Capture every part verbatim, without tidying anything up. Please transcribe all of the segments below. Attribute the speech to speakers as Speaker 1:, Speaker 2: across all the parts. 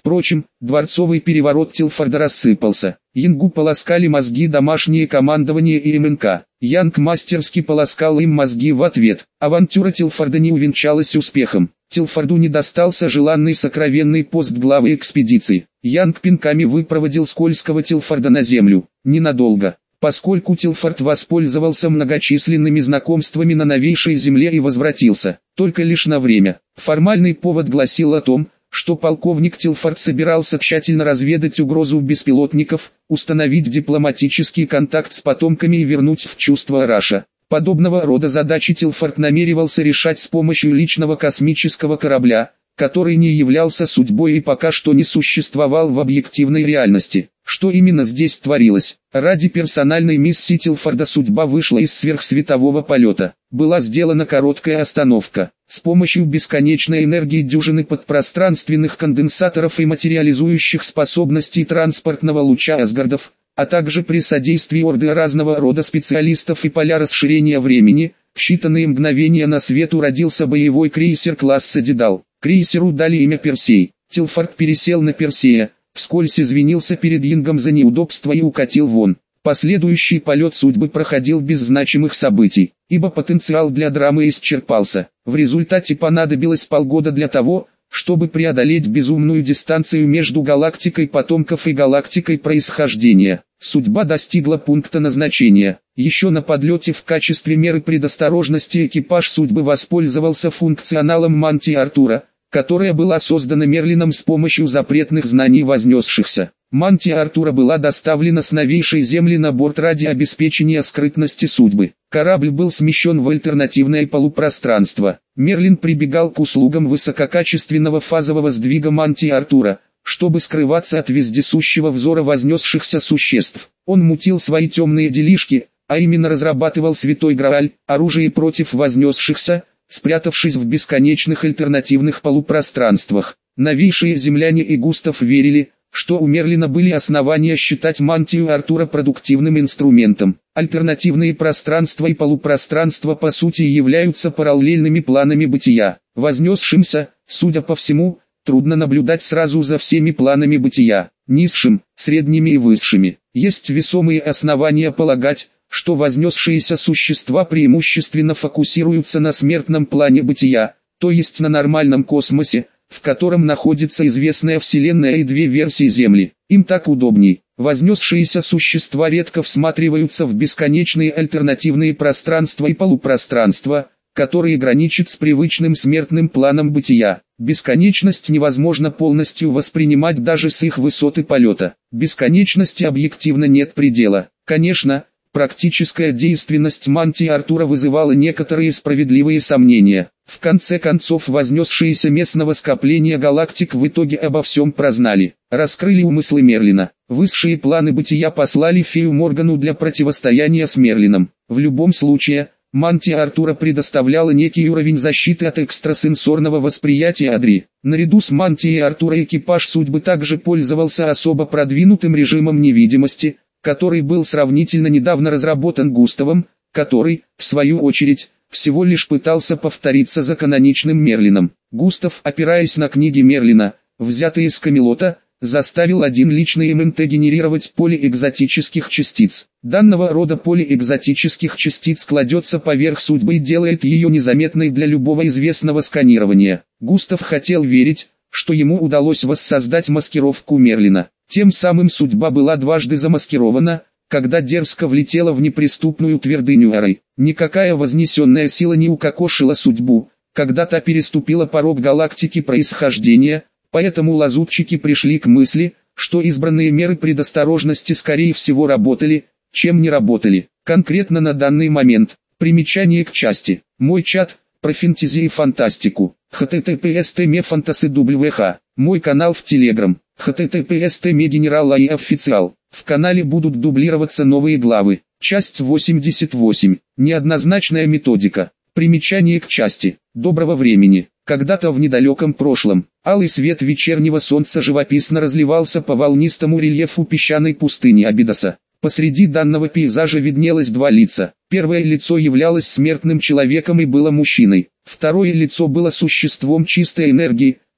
Speaker 1: Впрочем, дворцовый переворот Тилфорда рассыпался. Янгу полоскали мозги домашнее командование и эм эн ка. Янг мастерски полоскал им мозги в ответ. Авантюра Тилфорда не увенчалась успехом. Тилфорду не достался желанный сокровенный пост главы экспедиции. Янг пинками выпроводил скользкого Тилфорда на землю. Ненадолго. Поскольку Тилфорд воспользовался многочисленными знакомствами на новейшей земле и возвратился, только лишь на время. Формальный повод гласил о том, что полковник Тилфорд собирался тщательно разведать угрозу беспилотников, установить дипломатический контакт с потомками и вернуть в чувство Раша. Подобного рода задачи Тилфорд намеревался решать с помощью личного космического корабля, который не являлся судьбой и пока что не существовал в объективной реальности. Что именно здесь творилось? Ради персональной миссии Тилфорда судьба вышла из сверхсветового полета. Была сделана короткая остановка. С помощью бесконечной энергии дюжины подпространственных конденсаторов и материализующих способностей транспортного луча Асгардов, а также при содействии орды разного рода специалистов и поля расширения времени, в считанные мгновения на свет родился боевой крейсер класса Дедал. Крейсеру дали имя Персей. Тилфорд пересел на Персея, вскользь извинился перед Янгом за неудобство и укатил вон. Последующий полет судьбы проходил без значимых событий, ибо потенциал для драмы исчерпался. В результате понадобилось полгода для того, чтобы преодолеть безумную дистанцию между галактикой потомков и галактикой происхождения. Судьба достигла пункта назначения. Еще на подлете в качестве меры предосторожности экипаж судьбы воспользовался функционалом мантии Артура, которая была создана Мерлином с помощью запретных знаний вознесшихся. Мантия Артура была доставлена с новейшей Земли на борт ради обеспечения скрытности судьбы. Корабль был смещен в альтернативное полупространство. Мерлин прибегал к услугам высококачественного фазового сдвига мантии Артура, чтобы скрываться от вездесущего взора вознесшихся существ. Он мутил свои темные делишки, а именно разрабатывал Святой Грааль, оружие против вознесшихся, спрятавшись в бесконечных альтернативных полупространствах. Новейшие земляне и Густав верили, что у Мерлина были основания считать мантию Артура продуктивным инструментом. Альтернативные пространства и полупространства по сути являются параллельными планами бытия. Вознесшимся, судя по всему, трудно наблюдать сразу за всеми планами бытия, низшим, средними и высшими. Есть весомые основания полагать, что вознесшиеся существа преимущественно фокусируются на смертном плане бытия, то есть на нормальном космосе, в котором находится известная Вселенная и две версии Земли. Им так удобней. Вознесшиеся существа редко всматриваются в бесконечные альтернативные пространства и полупространства, которые граничат с привычным смертным планом бытия. Бесконечность невозможно полностью воспринимать даже с их высоты полета. Бесконечности объективно нет предела. Конечно, практическая действенность мантии Артура вызывала некоторые справедливые сомнения. В конце концов вознесшиеся местного скопления галактик в итоге обо всем прознали, раскрыли умыслы Мерлина. Высшие планы бытия послали фею Моргану для противостояния с Мерлином. В любом случае, мантия Артура предоставляла некий уровень защиты от экстрасенсорного восприятия Адри. Наряду с мантией Артура экипаж судьбы также пользовался особо продвинутым режимом невидимости, который был сравнительно недавно разработан Густавом, который, в свою очередь, всего лишь пытался повториться за каноничным Мерлином. Густав, опираясь на книги Мерлина, взятые из Камелота, заставил один личный эм эн тэ генерировать поле экзотических частиц. Данного рода поле экзотических частиц кладется поверх судьбы и делает ее незаметной для любого известного сканирования. Густав хотел верить, что ему удалось воссоздать маскировку Мерлина. Тем самым судьба была дважды замаскирована, когда дерзко влетела в неприступную твердыню Арай. Никакая вознесенная сила не укокошила судьбу, когда та переступила порог галактики происхождения, поэтому лазутчики пришли к мысли, что избранные меры предосторожности скорее всего работали, чем не работали. Конкретно на данный момент. Примечание к части. Мой чат, про фэнтези и фантастику. эйч ти ти пи эс точка мефантаси точка дабл ю эйч. Мой канал в Телеграм. эйч ти ти пи эс точка мегенерал и официал. В канале будут дублироваться новые главы. Часть восемьдесят восемь. Неоднозначная методика. Примечание к части. Доброго времени. Когда-то в недалеком прошлом, алый свет вечернего солнца живописно разливался по волнистому рельефу песчаной пустыни Абидоса. Посреди данного пейзажа виднелось два лица. Первое лицо являлось смертным человеком и было мужчиной. Второе лицо было существом чистой энергии,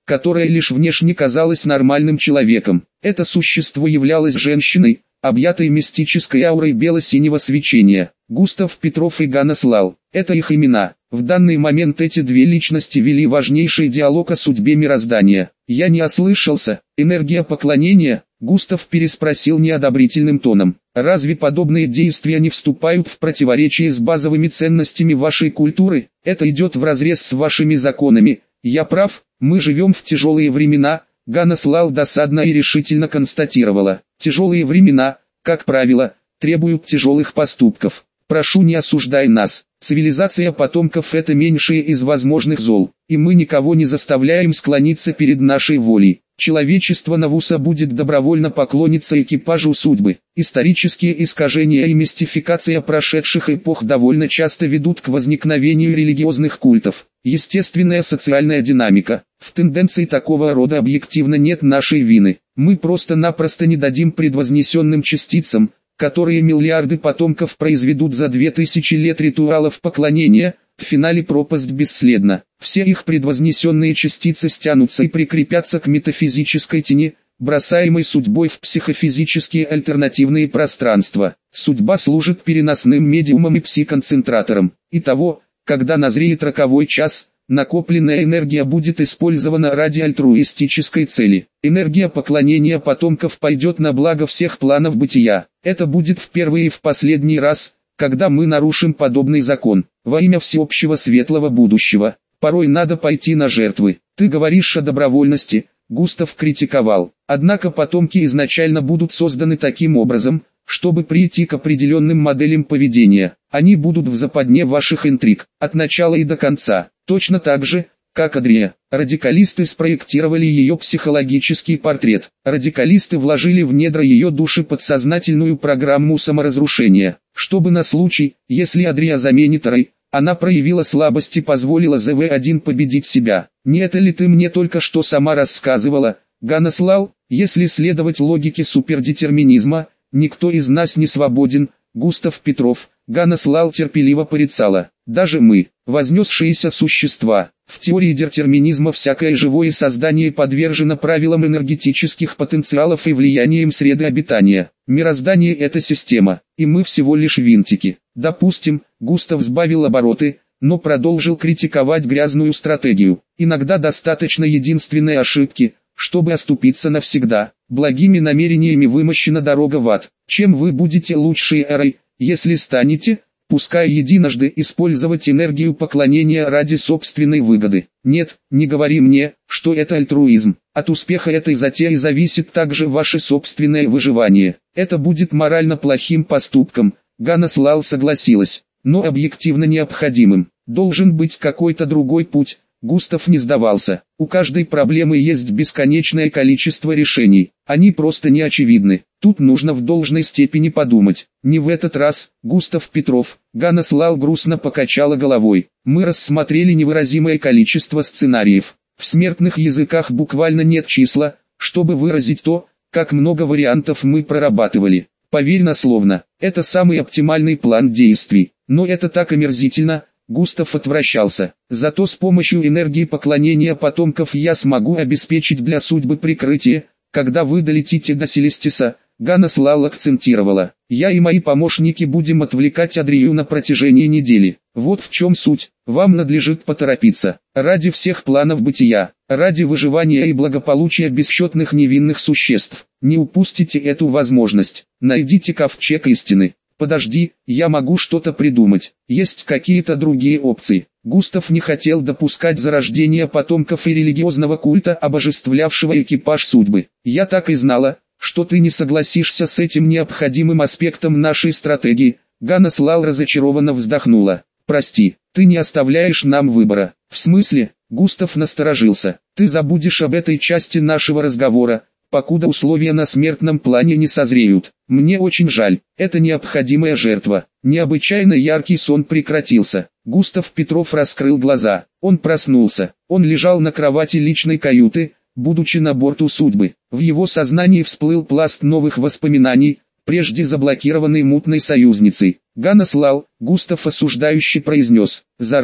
Speaker 1: которая лишь внешне казалась нормальным человеком. Это существо являлось женщиной, объятой мистической аурой бело-синего свечения. Густав Петров и Ганес Лал – это их имена. В данный момент эти две личности вели важнейший диалог о судьбе мироздания. «Я не ослышался, энергия поклонения?» Густав переспросил неодобрительным тоном. «Разве подобные действия не вступают в противоречие с базовыми ценностями вашей культуры? Это идет вразрез с вашими законами. Я прав, мы живем в тяжелые времена». Ганес Лал досадно и решительно констатировала. «Тяжелые времена, как правило, требуют тяжелых поступков. Прошу, не осуждай нас. Цивилизация потомков – это меньшее из возможных зол, и мы никого не заставляем склониться перед нашей волей. Человечество Навуса будет добровольно поклониться экипажу судьбы. Исторические искажения и мистификация прошедших эпох довольно часто ведут к возникновению религиозных культов. Естественная социальная динамика. В тенденции такого рода объективно нет нашей вины. Мы просто-напросто не дадим предвознесенным частицам, которые миллиарды потомков произведут за две тысячи лет ритуалов поклонения, в финале пропасть бесследна. Все их предвознесенные частицы стянутся и прикрепятся к метафизической тени, бросаемой судьбой в психофизические альтернативные пространства. Судьба служит переносным медиумом и пси-концентратором. Итого, когда назреет роковой час, накопленная энергия будет использована ради альтруистической цели. Энергия поклонения потомков пойдет на благо всех планов бытия. Это будет в первый и в последний раз, когда мы нарушим подобный закон. Во имя всеобщего светлого будущего, порой надо пойти на жертвы. Ты говоришь о добровольности, Густав критиковал. Однако потомки изначально будут созданы таким образом, чтобы прийти к определенным моделям поведения. Они будут в западне ваших интриг, от начала и до конца. Точно так же, как Адрия. Радикалисты спроектировали ее психологический портрет. Радикалисты вложили в недра ее души подсознательную программу саморазрушения, чтобы на случай, если Адрия заменит Рэй, она проявила слабость и позволила зэ вэ один победить себя. Не это ли ты мне только что сама рассказывала, Ганес Лал? Если следовать логике супердетерминизма, никто из нас не свободен. Густав Петров, Ганес Лал терпеливо порицала. Даже мы, вознесшиеся существа. В теории детерминизма всякое живое создание подвержено правилам энергетических потенциалов и влияниям среды обитания. Мироздание – это система, и мы всего лишь винтики. Допустим, Густав сбавил обороты, но продолжил критиковать грязную стратегию. Иногда достаточно единственной ошибки, чтобы оступиться навсегда. Благими намерениями вымощена дорога в ад. Чем вы будете лучшей эрой, если станете, пускай единожды, использовать энергию поклонения ради собственной выгоды? Нет, не говори мне, что это альтруизм. От успеха этой затеи зависит также ваше собственное выживание. Это будет морально плохим поступком. Ганес Лал согласилась, но объективно необходимым. Должен быть какой-то другой путь. Густав не сдавался. У каждой проблемы есть бесконечное количество решений. Они просто не очевидны. Тут нужно в должной степени подумать. Не в этот раз, Густав Петров. Ганес Лал грустно покачала головой. Мы рассмотрели невыразимое количество сценариев. В смертных языках буквально нет числа, чтобы выразить то, как много вариантов мы прорабатывали. Поверь на словно, это самый оптимальный план действий. Но это так омерзительно. Густав отвращался. Зато с помощью энергии поклонения потомков я смогу обеспечить для судьбы прикрытие, когда вы долетите до Селестиса. Ганес Лал акцентировала. Я и мои помощники будем отвлекать Адрию на протяжении недели. Вот в чем суть. Вам надлежит поторопиться. Ради всех планов бытия, ради выживания и благополучия бесчетных невинных существ. Не упустите эту возможность. Найдите ковчег истины. Подожди, я могу что-то придумать. Есть какие-то другие опции. Густав не хотел допускать зарождения потомков и религиозного культа, обожествлявшего экипаж судьбы. Я так и знала, что ты не согласишься с этим необходимым аспектом нашей стратегии. Ганес Лал разочарованно вздохнула. Прости, ты не оставляешь нам выбора. В смысле? Густав насторожился. Ты забудешь об этой части нашего разговора, покуда условия на смертном плане не созреют. Мне очень жаль, это необходимая жертва. Необычайно яркий сон прекратился. Густав Петров раскрыл глаза. Он проснулся. Он лежал на кровати личной каюты, будучи на борту судьбы. В его сознании всплыл пласт новых воспоминаний, прежде заблокированный мутной союзницей. Ганес Лал, Густав осуждающе произнес. Зараза,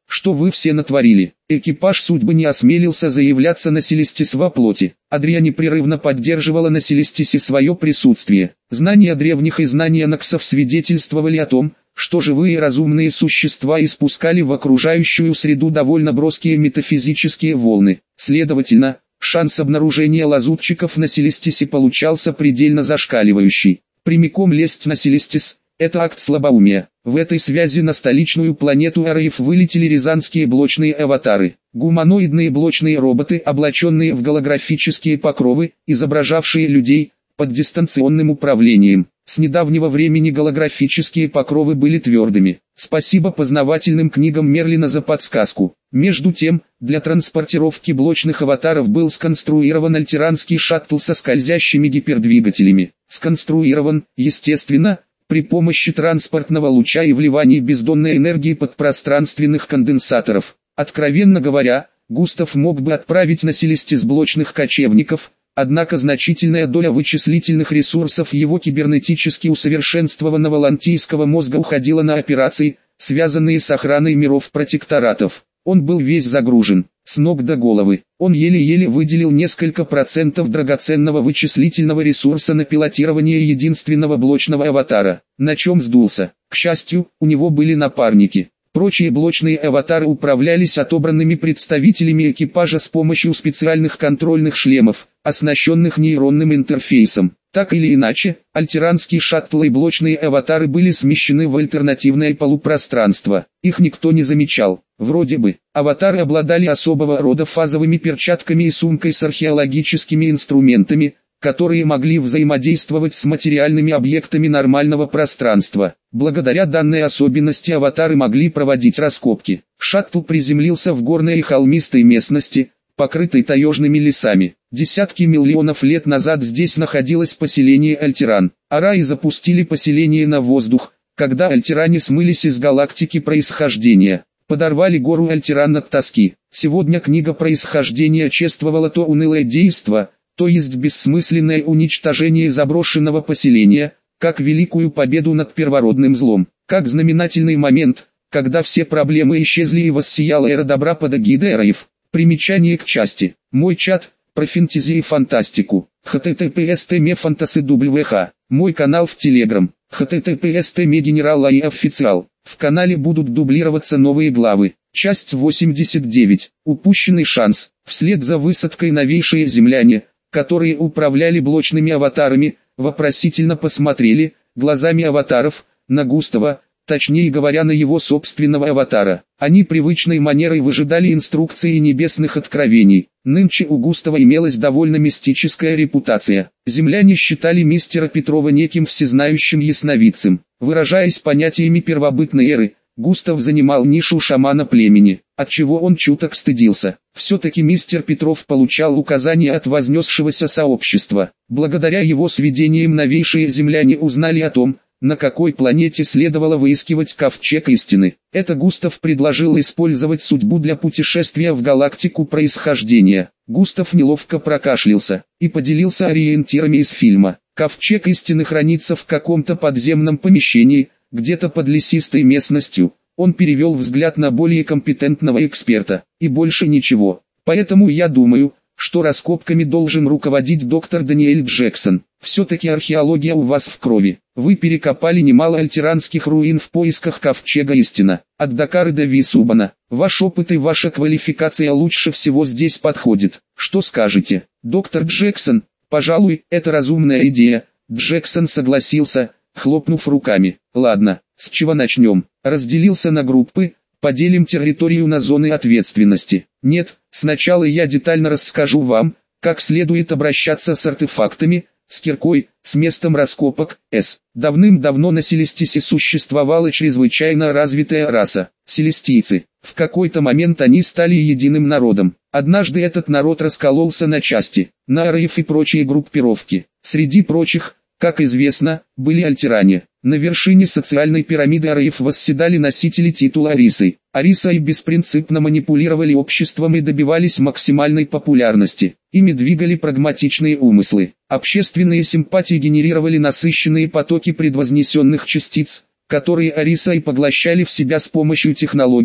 Speaker 1: что вы все натворили. Экипаж судьбы не осмелился заявляться на Селестис во плоти. Адрия непрерывно поддерживала на Селестисе свое присутствие. Знания древних и знания Ноксов свидетельствовали о том, что живые разумные существа испускали в окружающую среду довольно броские метафизические волны. Следовательно, шанс обнаружения лазутчиков на Селестисе получался предельно зашкаливающий. Прямиком лезть на Селестис – это акт слабоумия. В этой связи на столичную планету Араев вылетели рязанские блочные аватары. Гуманоидные блочные роботы, облаченные в голографические покровы, изображавшие людей, под дистанционным управлением. С недавнего времени голографические покровы были твердыми. Спасибо познавательным книгам Мерлина за подсказку. Между тем, для транспортировки блочных аватаров был сконструирован альтеранский шаттл со скользящими гипердвигателями. Сконструирован, естественно, при помощи транспортного луча и вливания бездонной энергии подпространственных конденсаторов. Откровенно говоря, Густав мог бы отправить на Селестис блочных кочевников, однако значительная доля вычислительных ресурсов его кибернетически усовершенствованного лантийского мозга уходила на операции, связанные с охраной миров протекторатов. Он был весь загружен, с ног до головы. Он еле-еле выделил несколько процентов драгоценного вычислительного ресурса на пилотирование единственного блочного аватара, на чем сдулся. К счастью, у него были напарники. Прочие блочные аватары управлялись отобранными представителями экипажа с помощью специальных контрольных шлемов, оснащенных нейронным интерфейсом. Так или иначе, альтеранские шаттлы и блочные аватары были смещены в альтернативное полупространство. Их никто не замечал. Вроде бы, аватары обладали особого рода фазовыми перчатками и сумкой с археологическими инструментами, которые могли взаимодействовать с материальными объектами нормального пространства. Благодаря данной особенности аватары могли проводить раскопки. Шаттл приземлился в горной и холмистой местности, покрытой таежными лесами. Десятки миллионов лет назад здесь находилось поселение Альтеран. Араи запустили поселение на воздух, когда Альтеране смылись из галактики происхождения. Подорвали гору Альтеран от тоски. Сегодня книга происхождения чествовала то унылое действо, то есть бессмысленное уничтожение заброшенного поселения, как великую победу над первородным злом, как знаменательный момент, когда все проблемы исчезли и воссияла эра добра под эгидой Араев. Примечание к части. Мой чат, про фэнтези и фантастику. эйч ти ти пи эс точка фантаси точка дабл ю эйч. Мой канал в Телеграм. эйч ти ти пи эс точка генерал и официал. В канале будут дублироваться новые главы. Часть восемьдесят девять. Упущенный шанс. Вслед за высадкой новейшие земляне, которые управляли блочными аватарами, вопросительно посмотрели, глазами аватаров, на Густава, точнее говоря на его собственного аватара. Они привычной манерой выжидали инструкции небесных откровений. Нынче у Густава имелась довольно мистическая репутация. Земляне считали мистера Петрова неким всезнающим ясновидцем. Выражаясь понятиями первобытной эры, Густав занимал нишу шамана племени, от чего он чуток стыдился. Все-таки мистер Петров получал указания от вознесшегося сообщества. Благодаря его сведениям новейшие земляне узнали о том, на какой планете следовало выискивать ковчег истины. Это Густав предложил использовать судьбу для путешествия в галактику происхождения. Густав неловко прокашлялся и поделился ориентирами из фильма. Ковчег истины хранится в каком-то подземном помещении, где-то под лесистой местностью. Он перевел взгляд на более компетентного эксперта, и больше ничего. Поэтому я думаю, что раскопками должен руководить доктор Даниэль Джексон. Все-таки археология у вас в крови. Вы перекопали немало альтеранских руин в поисках ковчега истина. От Дакары до Висубана. Ваш опыт и ваша квалификация лучше всего здесь подходит. Что скажете, доктор Джексон? Пожалуй, это разумная идея. Джексон согласился, хлопнув руками. Ладно, с чего начнем? Разделился на группы, поделим территорию на зоны ответственности. Нет, сначала я детально расскажу вам, как следует обращаться с артефактами, с киркой, с местом раскопок, с. Давным-давно на Селестисе существовала чрезвычайно развитая раса – селестийцы. В какой-то момент они стали единым народом. Однажды этот народ раскололся на части, на араев и прочие группировки. Среди прочих, как известно, были альтеране. На вершине социальной пирамиды араев восседали носители титула Арисы. Арисы беспринципно манипулировали обществом и добивались максимальной популярности. Ими двигали прагматичные умыслы. Общественные симпатии генерировали насыщенные потоки предвознесенных частиц, которые Арисы поглощали в себя с помощью технологий,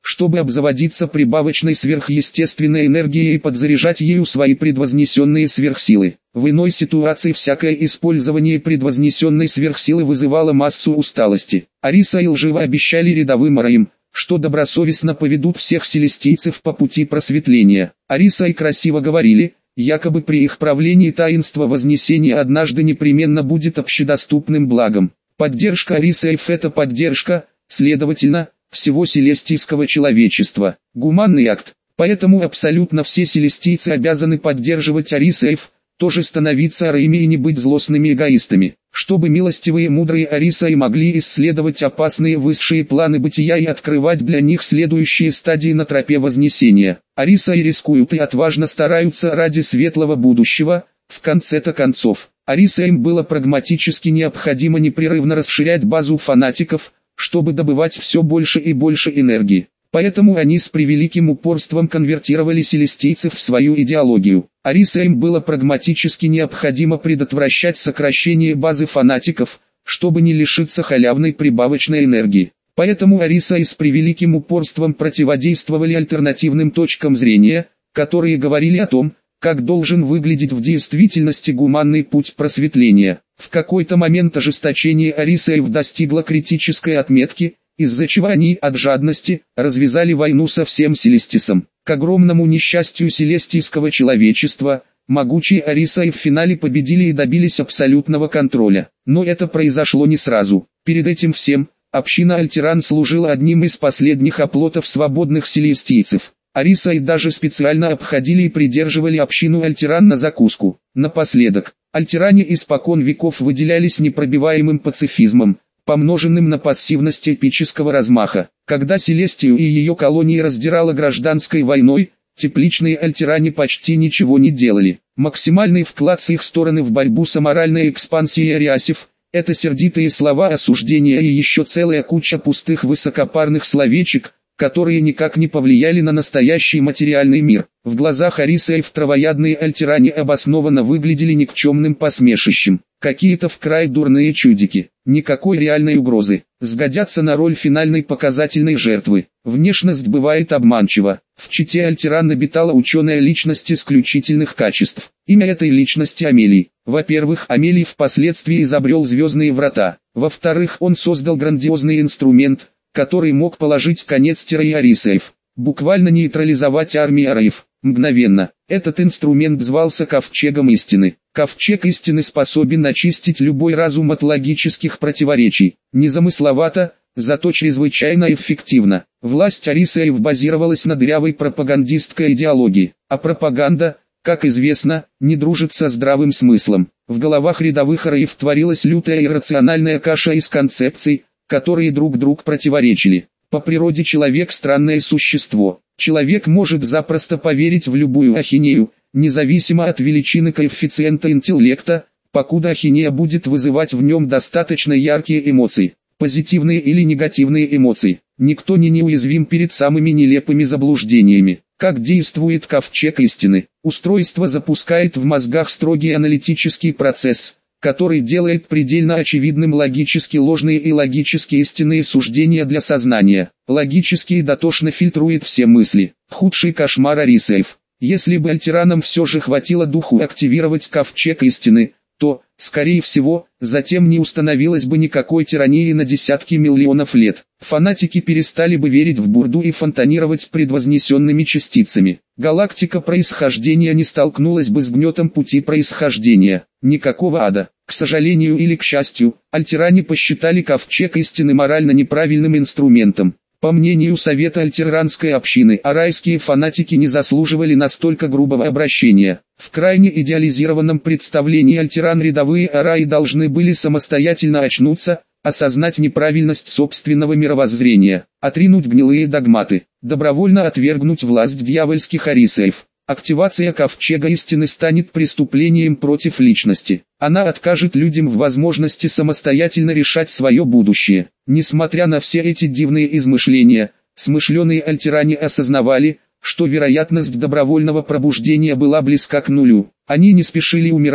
Speaker 1: чтобы обзаводиться прибавочной сверхъестественной энергией и подзаряжать ею свои предвознесенные сверхсилы. В иной ситуации всякое использование предвознесенной сверхсилы вызывало массу усталости. Ариса и лживо обещали рядовым араим, что добросовестно поведут всех селестийцев по пути просветления. Ариса и красиво говорили, якобы при их правлении таинство Вознесения однажды непременно будет общедоступным благом. Поддержка Арисаев – это поддержка, следовательно, всего селестийского человечества. Гуманный акт. Поэтому абсолютно все селестийцы обязаны поддерживать Арисаев, тоже становиться араими и не быть злостными эгоистами. Чтобы милостивые мудрые Арисаи могли исследовать опасные высшие планы бытия и открывать для них следующие стадии на тропе Вознесения. Арисаи рискуют и отважно стараются ради светлого будущего, в конце-то концов. Арисаям было прагматически необходимо непрерывно расширять базу фанатиков, чтобы добывать все больше и больше энергии. Поэтому они с превеликим упорством конвертировали селестийцев в свою идеологию. Арисаям было прагматически необходимо предотвращать сокращение базы фанатиков, чтобы не лишиться халявной прибавочной энергии. Поэтому Арисаи с превеликим упорством противодействовали альтернативным точкам зрения, которые говорили о том, как должен выглядеть в действительности гуманный путь просветления. В какой-то момент ожесточение Арисаев достигло критической отметки, из-за чего они от жадности развязали войну со всем Селестисом. К огромному несчастью селестийского человечества, могучие Арисаи в финале победили и добились абсолютного контроля. Но это произошло не сразу. Перед этим всем, община Альтеран служила одним из последних оплотов свободных селестийцев. Арисаи даже специально обходили и придерживали общину Альтеран на закуску. Напоследок, Альтеране испокон веков выделялись непробиваемым пацифизмом, помноженным на пассивность эпического размаха. Когда Селестию и ее колонии раздирала гражданской войной, тепличные альтеране почти ничего не делали. Максимальный вклад с их стороны в борьбу с аморальной экспансией ариасев – это сердитые слова осуждения и еще целая куча пустых высокопарных словечек, которые никак не повлияли на настоящий материальный мир. В глазах Арисаев травоядные альтеране обоснованно выглядели никчемным посмешищем. Какие-то вкрай дурные чудики, никакой реальной угрозы, сгодятся на роль финальной показательной жертвы. Внешность бывает обманчива. В чете Альтеран обитала ученая личность исключительных качеств. Имя этой личности Амелий. Во-первых, Амелий впоследствии изобрел звездные врата. Во-вторых, он создал грандиозный инструмент, который мог положить конец террории Арисаев, буквально нейтрализовать армии араев. Мгновенно. Этот инструмент звался Ковчегом Истины. Ковчег Истины способен очистить любой разум от логических противоречий. Незамысловато, зато чрезвычайно эффективно. Власть Арисаев базировалась на дырявой пропагандистской идеологии, а пропаганда, как известно, не дружит со здравым смыслом. В головах рядовых араев творилась лютая иррациональная каша из концепций, которые друг другу противоречили. По природе человек странное существо. Человек может запросто поверить в любую ахинею, независимо от величины коэффициента интеллекта, покуда ахинея будет вызывать в нем достаточно яркие эмоции, позитивные или негативные эмоции. Никто не неуязвим перед самыми нелепыми заблуждениями. Как действует Ковчег Истины? Устройство запускает в мозгах строгий аналитический процесс, который делает предельно очевидным логически ложные и логически истинные суждения для сознания. Логически и дотошно фильтрует все мысли. Худший кошмар Арисаев. Если бы альтеранам все же хватило духу активировать Ковчег Истины, то, скорее всего, затем не установилось бы никакой тирании на десятки миллионов лет. Фанатики перестали бы верить в бурду и фонтанировать предвознесенными частицами. Галактика происхождения не столкнулась бы с гнетом пути происхождения. Никакого ада. К сожалению или к счастью, альтеране посчитали Ковчег Истины морально неправильным инструментом. По мнению Совета альтеранской общины, арайские фанатики не заслуживали настолько грубого обращения. В крайне идеализированном представлении альтеран рядовые араи должны были самостоятельно очнуться, осознать неправильность собственного мировоззрения, отринуть гнилые догматы, добровольно отвергнуть власть дьявольских Арисаев. Активация Ковчега Истины станет преступлением против личности. Она откажет людям в возможности самостоятельно решать свое будущее. Несмотря на все эти дивные измышления, смышленые альтеране осознавали, что вероятность добровольного пробуждения была близка к нулю. Они не спешили умирать,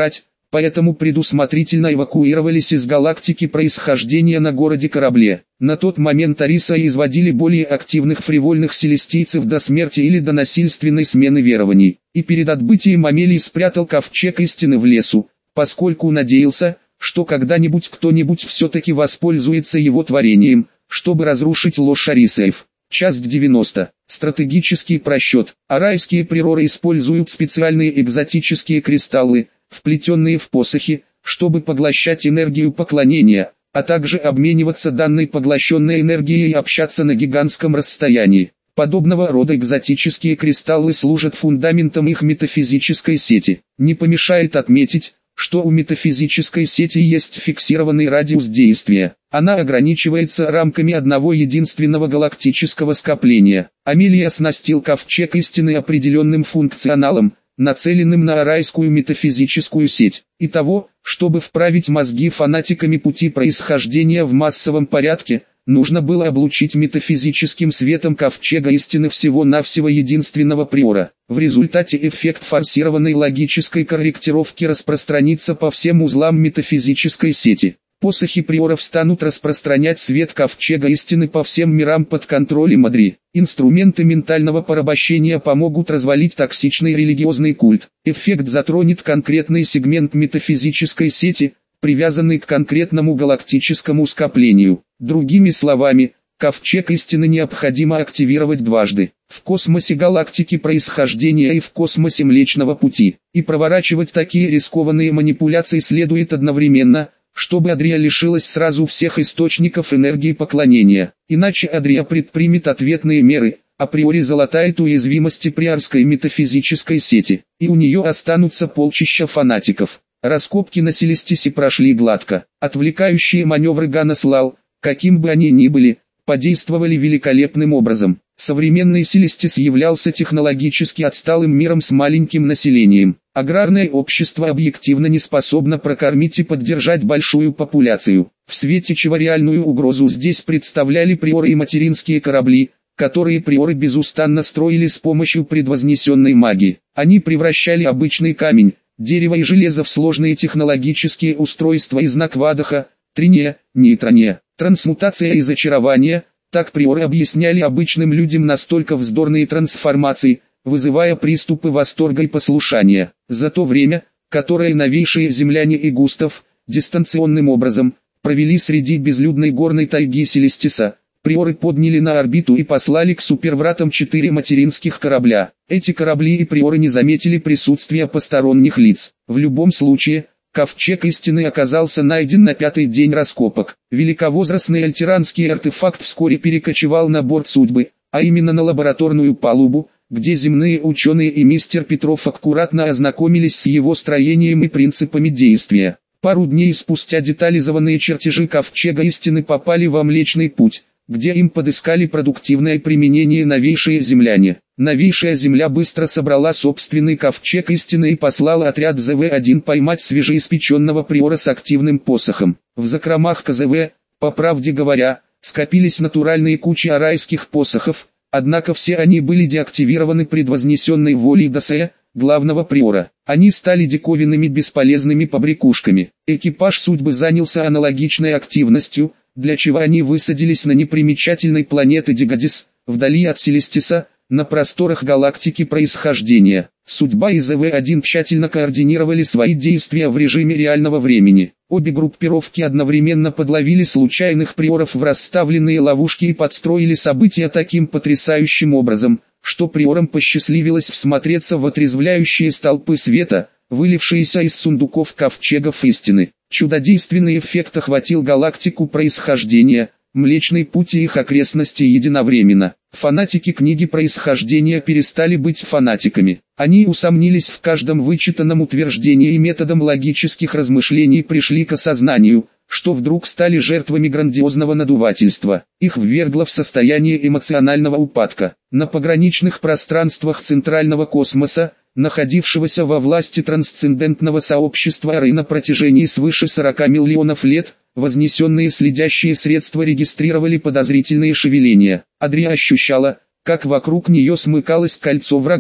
Speaker 1: поэтому предусмотрительно эвакуировались из галактики происхождения на городе-корабле. На тот момент Ариса изводили более активных фривольных селестийцев до смерти или до насильственной смены верований, и перед отбытием Амелий спрятал ковчег истины в лесу, поскольку надеялся, что когда-нибудь кто-нибудь все-таки воспользуется его творением, чтобы разрушить ложь Арисеев. Часть девяносто. Стратегический просчет. Арайские приоры используют специальные экзотические кристаллы, вплетенные в посохи, чтобы поглощать энергию поклонения, а также обмениваться данной поглощенной энергией и общаться на гигантском расстоянии. Подобного рода экзотические кристаллы служат фундаментом их метафизической сети. Не помешает отметить, что у метафизической сети есть фиксированный радиус действия. Она ограничивается рамками одного единственного галактического скопления. Амелий оснастил ковчег истины определенным функционалом, нацеленным на арайскую метафизическую сеть, и того, чтобы вправить мозги фанатиками пути происхождения в массовом порядке, нужно было облучить метафизическим светом ковчега истины всего-навсего единственного приора. В результате эффект форсированной логической корректировки распространится по всем узлам метафизической сети. Посохи приоров станут распространять свет ковчега истины по всем мирам под контролем Адри. Инструменты ментального порабощения помогут развалить токсичный религиозный культ. Эффект затронет конкретный сегмент метафизической сети, привязанный к конкретному галактическому скоплению. Другими словами, ковчег истины необходимо активировать дважды. В космосе галактики происхождения и в космосе Млечного Пути. И проворачивать такие рискованные манипуляции следует одновременно, чтобы Адрия лишилась сразу всех источников энергии поклонения. Иначе Адрия предпримет ответные меры, априори залатает уязвимости приорской метафизической сети, и у нее останутся полчища фанатиков. Раскопки на Селестисе прошли гладко. Отвлекающие маневры Ганаслал, каким бы они ни были, подействовали великолепным образом. Современный Селестис являлся технологически отсталым миром с маленьким населением. Аграрное общество объективно не способно прокормить и поддержать большую популяцию, в свете чего реальную угрозу здесь представляли приоры и материнские корабли, которые приоры безустанно строили с помощью предвознесенной магии. Они превращали обычный камень, дерево и железо в сложные технологические устройства из Наквадаха, Трине, Нейтроне. Трансмутация и зачарование, так приоры объясняли обычным людям настолько вздорные трансформации, вызывая приступы восторга и послушания. За то время, которое новейшие земляне и Густав, дистанционным образом, провели среди безлюдной горной тайги Селестиса, приоры подняли на орбиту и послали к супервратам четыре материнских корабля. Эти корабли и приоры не заметили присутствия посторонних лиц. В любом случае, ковчег истины оказался найден на пятый день раскопок. Великовозрастный альтеранский артефакт вскоре перекочевал на борт судьбы, а именно на лабораторную палубу, где земные ученые и мистер Петров аккуратно ознакомились с его строением и принципами действия. Пару дней спустя детализованные чертежи ковчега истины попали во Млечный Путь, где им подыскали продуктивное применение новейшие земляне. Новейшая земля быстро собрала собственный ковчег истины и послала отряд зэ вэ один поймать свежеиспеченного приора с активным посохом. В закромах ка зэ вэ, по правде говоря, скопились натуральные кучи арайских посохов, однако все они были деактивированы предвознесенной волей Дасея, главного приора. Они стали диковинными бесполезными побрякушками. Экипаж судьбы занялся аналогичной активностью, для чего они высадились на непримечательной планете Дигадис, вдали от Селестиса, на просторах галактики происхождения. Судьба и зэ вэ один тщательно координировали свои действия в режиме реального времени. Обе группировки одновременно подловили случайных приоров в расставленные ловушки и подстроили события таким потрясающим образом, что приорам посчастливилось всмотреться в отрезвляющие столпы света, вылившиеся из сундуков ковчегов истины. Чудодейственный эффект охватил галактику происхождения, Млечный Путь и их окрестности единовременно. Фанатики книги происхождения перестали быть фанатиками. Они усомнились в каждом вычитанном утверждении и методом логических размышлений пришли к осознанию, что вдруг стали жертвами грандиозного надувательства. Их ввергло в состояние эмоционального упадка. На пограничных пространствах центрального космоса, находившегося во власти трансцендентного сообщества Ары на протяжении свыше сорока миллионов лет, вознесенные следящие средства регистрировали подозрительные шевеления. Адрия ощущала, как вокруг нее смыкалось кольцо врагов.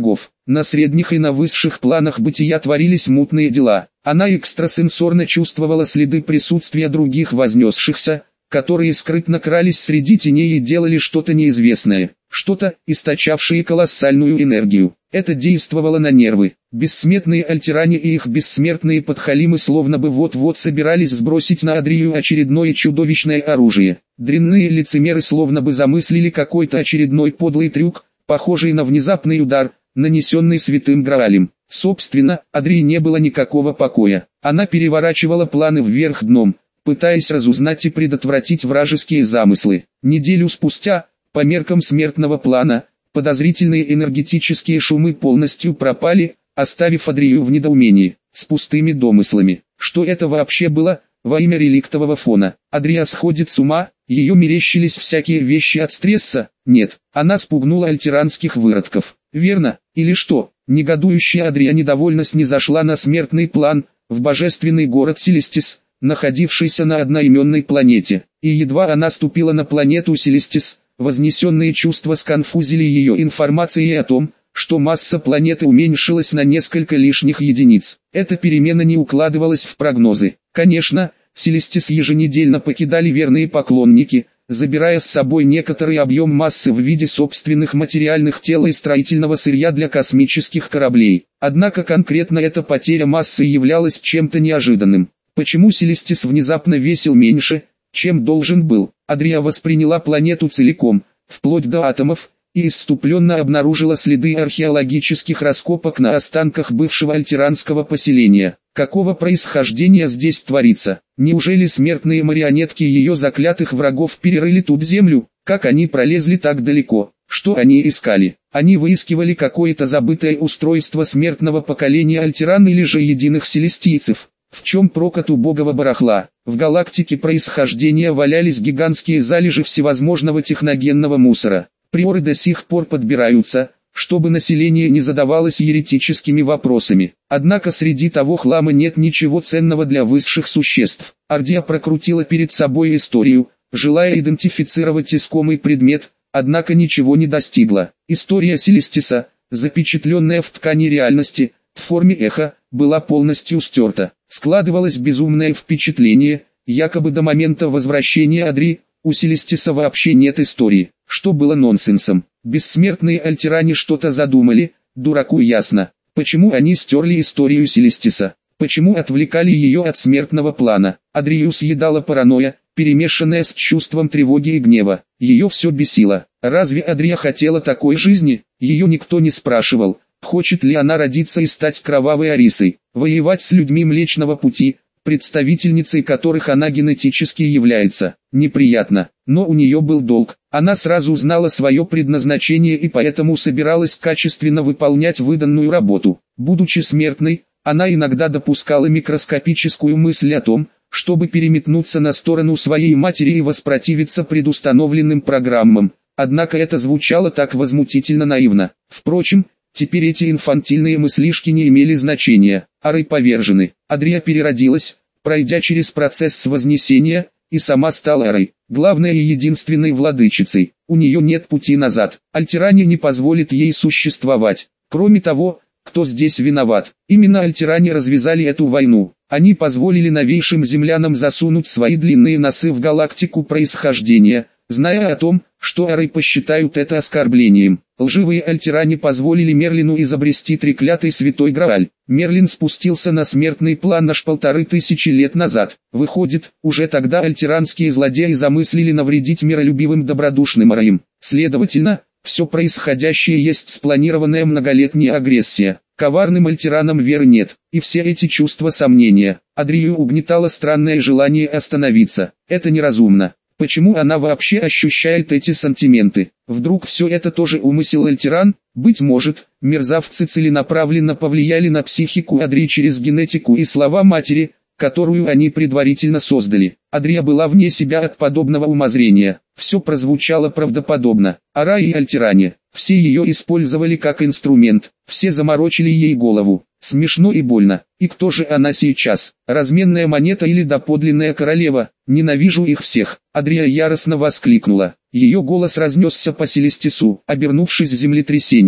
Speaker 1: На средних и на высших планах бытия творились мутные дела. Она экстрасенсорно чувствовала следы присутствия других вознесшихся, которые скрытно крались среди теней и делали что-то неизвестное, что-то, источавшее колоссальную энергию. Это действовало на нервы. Бессмертные альтеране и их бессмертные подхалимы словно бы вот-вот собирались сбросить на Адрию очередное чудовищное оружие. Дрянные лицемеры словно бы замыслили какой-то очередной подлый трюк, похожий на внезапный удар, нанесенный святым Граалем. Собственно, Адрии не было никакого покоя. Она переворачивала планы вверх дном, пытаясь разузнать и предотвратить вражеские замыслы. Неделю спустя, по меркам смертного плана, подозрительные энергетические шумы полностью пропали, оставив Адрию в недоумении, с пустыми домыслами. Что это вообще было, во имя реликтового фона? Адрия сходит с ума, ее мерещились всякие вещи от стресса? Нет, она спугнула альтеранских выродков. Верно, или что? Негодующая Адрия недовольно снизошла на смертный план, в божественный город Селестис, находившийся на одноименной планете. И едва она ступила на планету Селестис, вознесенные чувства сконфузили ее информацией о том, что масса планеты уменьшилась на несколько лишних единиц. Эта перемена не укладывалась в прогнозы. Конечно, Селестис еженедельно покидали верные поклонники, забирая с собой некоторый объем массы в виде собственных материальных тел и строительного сырья для космических кораблей. Однако конкретно эта потеря массы являлась чем-то неожиданным. Почему Селестис внезапно весил меньше, чем должен был? Адрия восприняла планету целиком, вплоть до атомов, и исступленно обнаружила следы археологических раскопок на останках бывшего альтеранского поселения. Какого происхождения здесь творится? Неужели смертные марионетки ее заклятых врагов перерыли тут землю? Как они пролезли так далеко? Что они искали? Они выискивали какое-то забытое устройство смертного поколения альтеран или же единых селестийцев? В чем прок от убогого барахла? В галактике происхождения валялись гигантские залежи всевозможного техногенного мусора. Приоры до сих пор подбираются, чтобы население не задавалось еретическими вопросами. Однако среди того хлама нет ничего ценного для высших существ. Ардия прокрутила перед собой историю, желая идентифицировать искомый предмет, однако ничего не достигла. История Селестиса, запечатленная в ткани реальности, в форме эха, была полностью стерта. Складывалось безумное впечатление, якобы до момента возвращения Адрии, у Селестиса вообще нет истории, что было нонсенсом. Бессмертные альтеране что-то задумали, дураку ясно. Почему они стерли историю Селестиса? Почему отвлекали ее от смертного плана? Адрию съедала паранойя, перемешанная с чувством тревоги и гнева. Ее все бесило. Разве Адрия хотела такой жизни? Ее никто не спрашивал, хочет ли она родиться и стать кровавой Арисой, воевать с людьми Млечного Пути, представительницей которых она генетически является. Неприятно, но у нее был долг. Она сразу узнала свое предназначение и поэтому собиралась качественно выполнять выданную работу. Будучи смертной, она иногда допускала микроскопическую мысль о том, чтобы переметнуться на сторону своей матери и воспротивиться предустановленным программам. Однако это звучало так возмутительно наивно. Впрочем, теперь эти инфантильные мыслишки не имели значения. Ары повержены. Адрия переродилась, пройдя через процесс вознесения, и сама стала Арой, главной и единственной владычицей. У нее нет пути назад. Альтеране не позволит ей существовать. Кроме того, кто здесь виноват? Именно альтеране развязали эту войну. Они позволили новейшим землянам засунуть свои длинные носы в галактику происхождения, зная о том, что Ары посчитают это оскорблением. Лживые альтеране позволили Мерлину изобрести треклятый святой Грааль. Мерлин спустился на смертный план аж полторы тысячи лет назад. Выходит, уже тогда альтеранские злодеи замыслили навредить миролюбивым добродушным Араям. Следовательно, все происходящее есть спланированная многолетняя агрессия. Коварным альтеранам веры нет, и все эти чувства сомнения. Адрию угнетало странное желание остановиться. Это неразумно. Почему она вообще ощущает эти сантименты? Вдруг все это тоже умысел альтеран? Быть может, мерзавцы целенаправленно повлияли на психику Адрии через генетику и слова матери, которую они предварительно создали. Адрия была вне себя от подобного умозрения. Все прозвучало правдоподобно. Ара и альтеране, все ее использовали как инструмент, все заморочили ей голову. Смешно и больно. И кто же она сейчас? Разменная монета или доподлинная королева? Ненавижу их всех. Адрия яростно воскликнула. Ее голос разнесся по Селестису, обернувшись землетрясениями.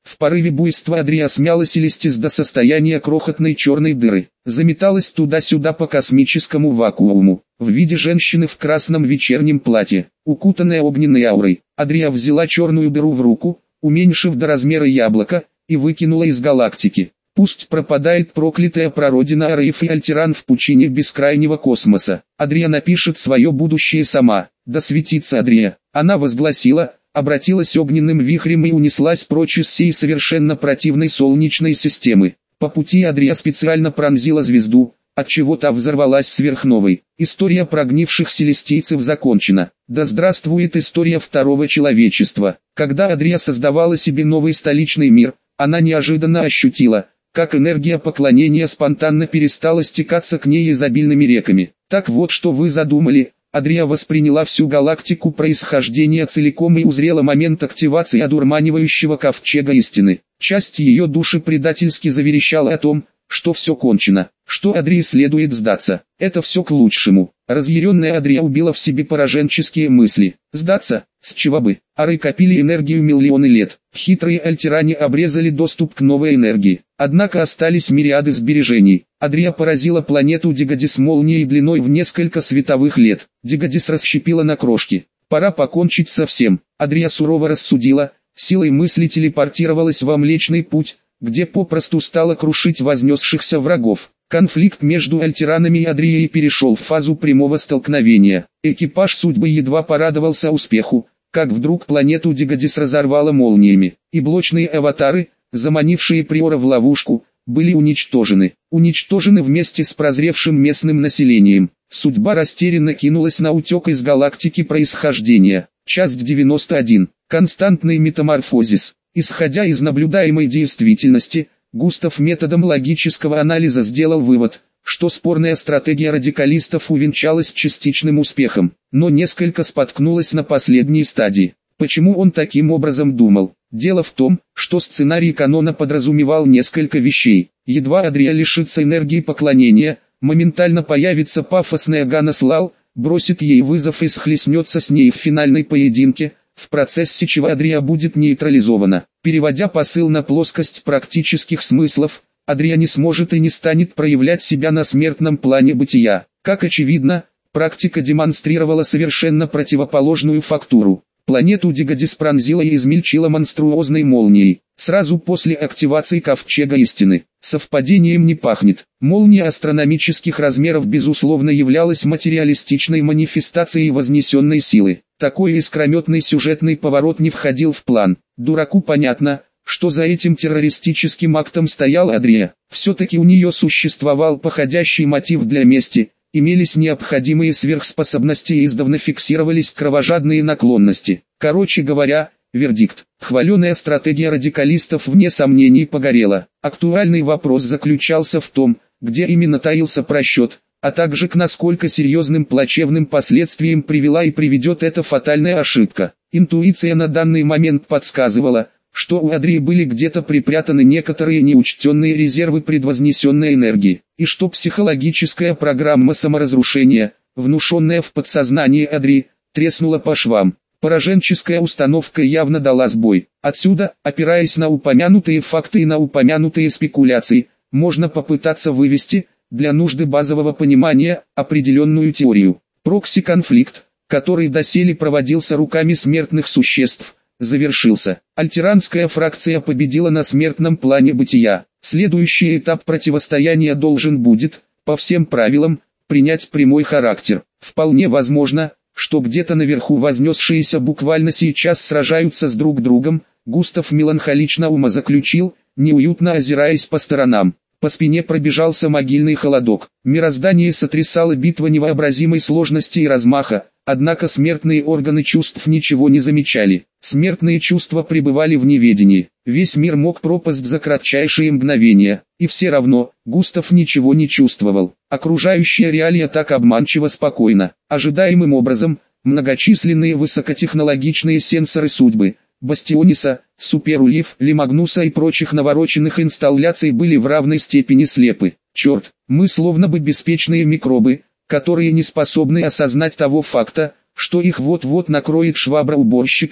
Speaker 1: В порыве буйства Адриа смяла Селестис до состояния крохотной черной дыры, заметалась туда-сюда по космическому вакууму, в виде женщины в красном вечернем платье, укутанная огненной аурой. Адриа взяла черную дыру в руку, уменьшив до размера яблока, и выкинула из галактики. Пусть пропадает проклятая прародина Арейф и Альтеран в пучине бескрайнего космоса. Адриа напишет свое будущее сама. Да светится Адриа. Она возгласила, обратилась огненным вихрем и унеслась прочь из сей совершенно противной солнечной системы. По пути Адриа специально пронзила звезду, отчего та взорвалась сверхновой. История прогнивших селестийцев закончена. Да здравствует история второго человечества. Когда Адриа создавала себе новый столичный мир, она неожиданно ощутила, как энергия поклонения спонтанно перестала стекаться к ней изобильными реками. Так вот что вы задумали. Адриа восприняла всю галактику происхождения целиком и узрела момент активации одурманивающего ковчега истины. Часть ее души предательски заверещала о том, что все кончено, что Адрии следует сдаться. Это все к лучшему. Разъяренная Адриа убила в себе пораженческие мысли. Сдаться? С чего бы? Ары копили энергию миллионы лет. Хитрые альтеране обрезали доступ к новой энергии. Однако остались мириады сбережений. Адриа поразила планету Дигадис молнией длиной в несколько световых лет. Дигадис расщепила на крошки. Пора покончить со всем. Адриа сурово рассудила, силой мысли телепортировалась во Млечный Путь, где попросту стала крушить вознесшихся врагов. Конфликт между альтеранами и Адрией перешел в фазу прямого столкновения. Экипаж судьбы едва порадовался успеху, как вдруг планету Дигадис разорвало молниями, и блочные аватары, заманившие Приора в ловушку, были уничтожены. Уничтожены вместе с прозревшим местным населением. Судьба растерянно кинулась на утек из галактики происхождения. Часть девяносто один. Константный метаморфозис. Исходя из наблюдаемой действительности, Густав методом логического анализа сделал вывод, что спорная стратегия радикалистов увенчалась частичным успехом, но несколько споткнулась на последней стадии. Почему он таким образом думал? Дело в том, что сценарий канона подразумевал несколько вещей. Едва Адриа лишится энергии поклонения, моментально появится пафосная Ганас Лал, бросит ей вызов и схлестнется с ней в финальной поединке, в процессе чего Адриа будет нейтрализована. Переводя посыл на плоскость практических смыслов, Адриа не сможет и не станет проявлять себя на смертном плане бытия. Как очевидно, практика демонстрировала совершенно противоположную фактуру. Планету Дигадис пронзила и измельчила монструозной молнией, сразу после активации Ковчега Истины. Совпадением не пахнет. Молния астрономических размеров безусловно являлась материалистичной манифестацией вознесенной силы. Такой искрометный сюжетный поворот не входил в план. Дураку понятно, что за этим террористическим актом стоял Адриа. Все-таки у нее существовал походящий мотив для мести. Имелись необходимые сверхспособности и издавна фиксировались кровожадные наклонности. Короче говоря, вердикт. Хваленая стратегия радикалистов вне сомнений погорела. Актуальный вопрос заключался в том, где именно таился просчет, а также к насколько серьезным плачевным последствиям привела и приведет эта фатальная ошибка. Интуиция на данный момент подсказывала, что у Адрии были где-то припрятаны некоторые неучтенные резервы предвознесенной энергии, и что психологическая программа саморазрушения, внушенная в подсознании Адрии, треснула по швам. Пораженческая установка явно дала сбой. Отсюда, опираясь на упомянутые факты и на упомянутые спекуляции, можно попытаться вывести, для нужды базового понимания, определенную теорию. Прокси-конфликт, который доселе проводился руками смертных существ, завершился. Альтеранская фракция победила на смертном плане бытия. Следующий этап противостояния должен будет, по всем правилам, принять прямой характер. Вполне возможно, что где-то наверху вознесшиеся буквально сейчас сражаются с друг другом. Густав меланхолично умозаключил, неуютно озираясь по сторонам. По спине пробежался могильный холодок. Мироздание сотрясала битва невообразимой сложности и размаха, однако смертные органы чувств ничего не замечали. Смертные чувства пребывали в неведении. Весь мир мог пропасть за кратчайшие мгновения, и все равно, Густав ничего не чувствовал. Окружающая реалия так обманчиво спокойна. Ожидаемым образом, многочисленные высокотехнологичные сенсоры судьбы, Бастиониса, Суперульев, Лимагнуса и прочих навороченных инсталляций были в равной степени слепы. Черт, мы словно бы беспечные микробы, которые не способны осознать того факта, что их вот-вот накроет швабра уборщика.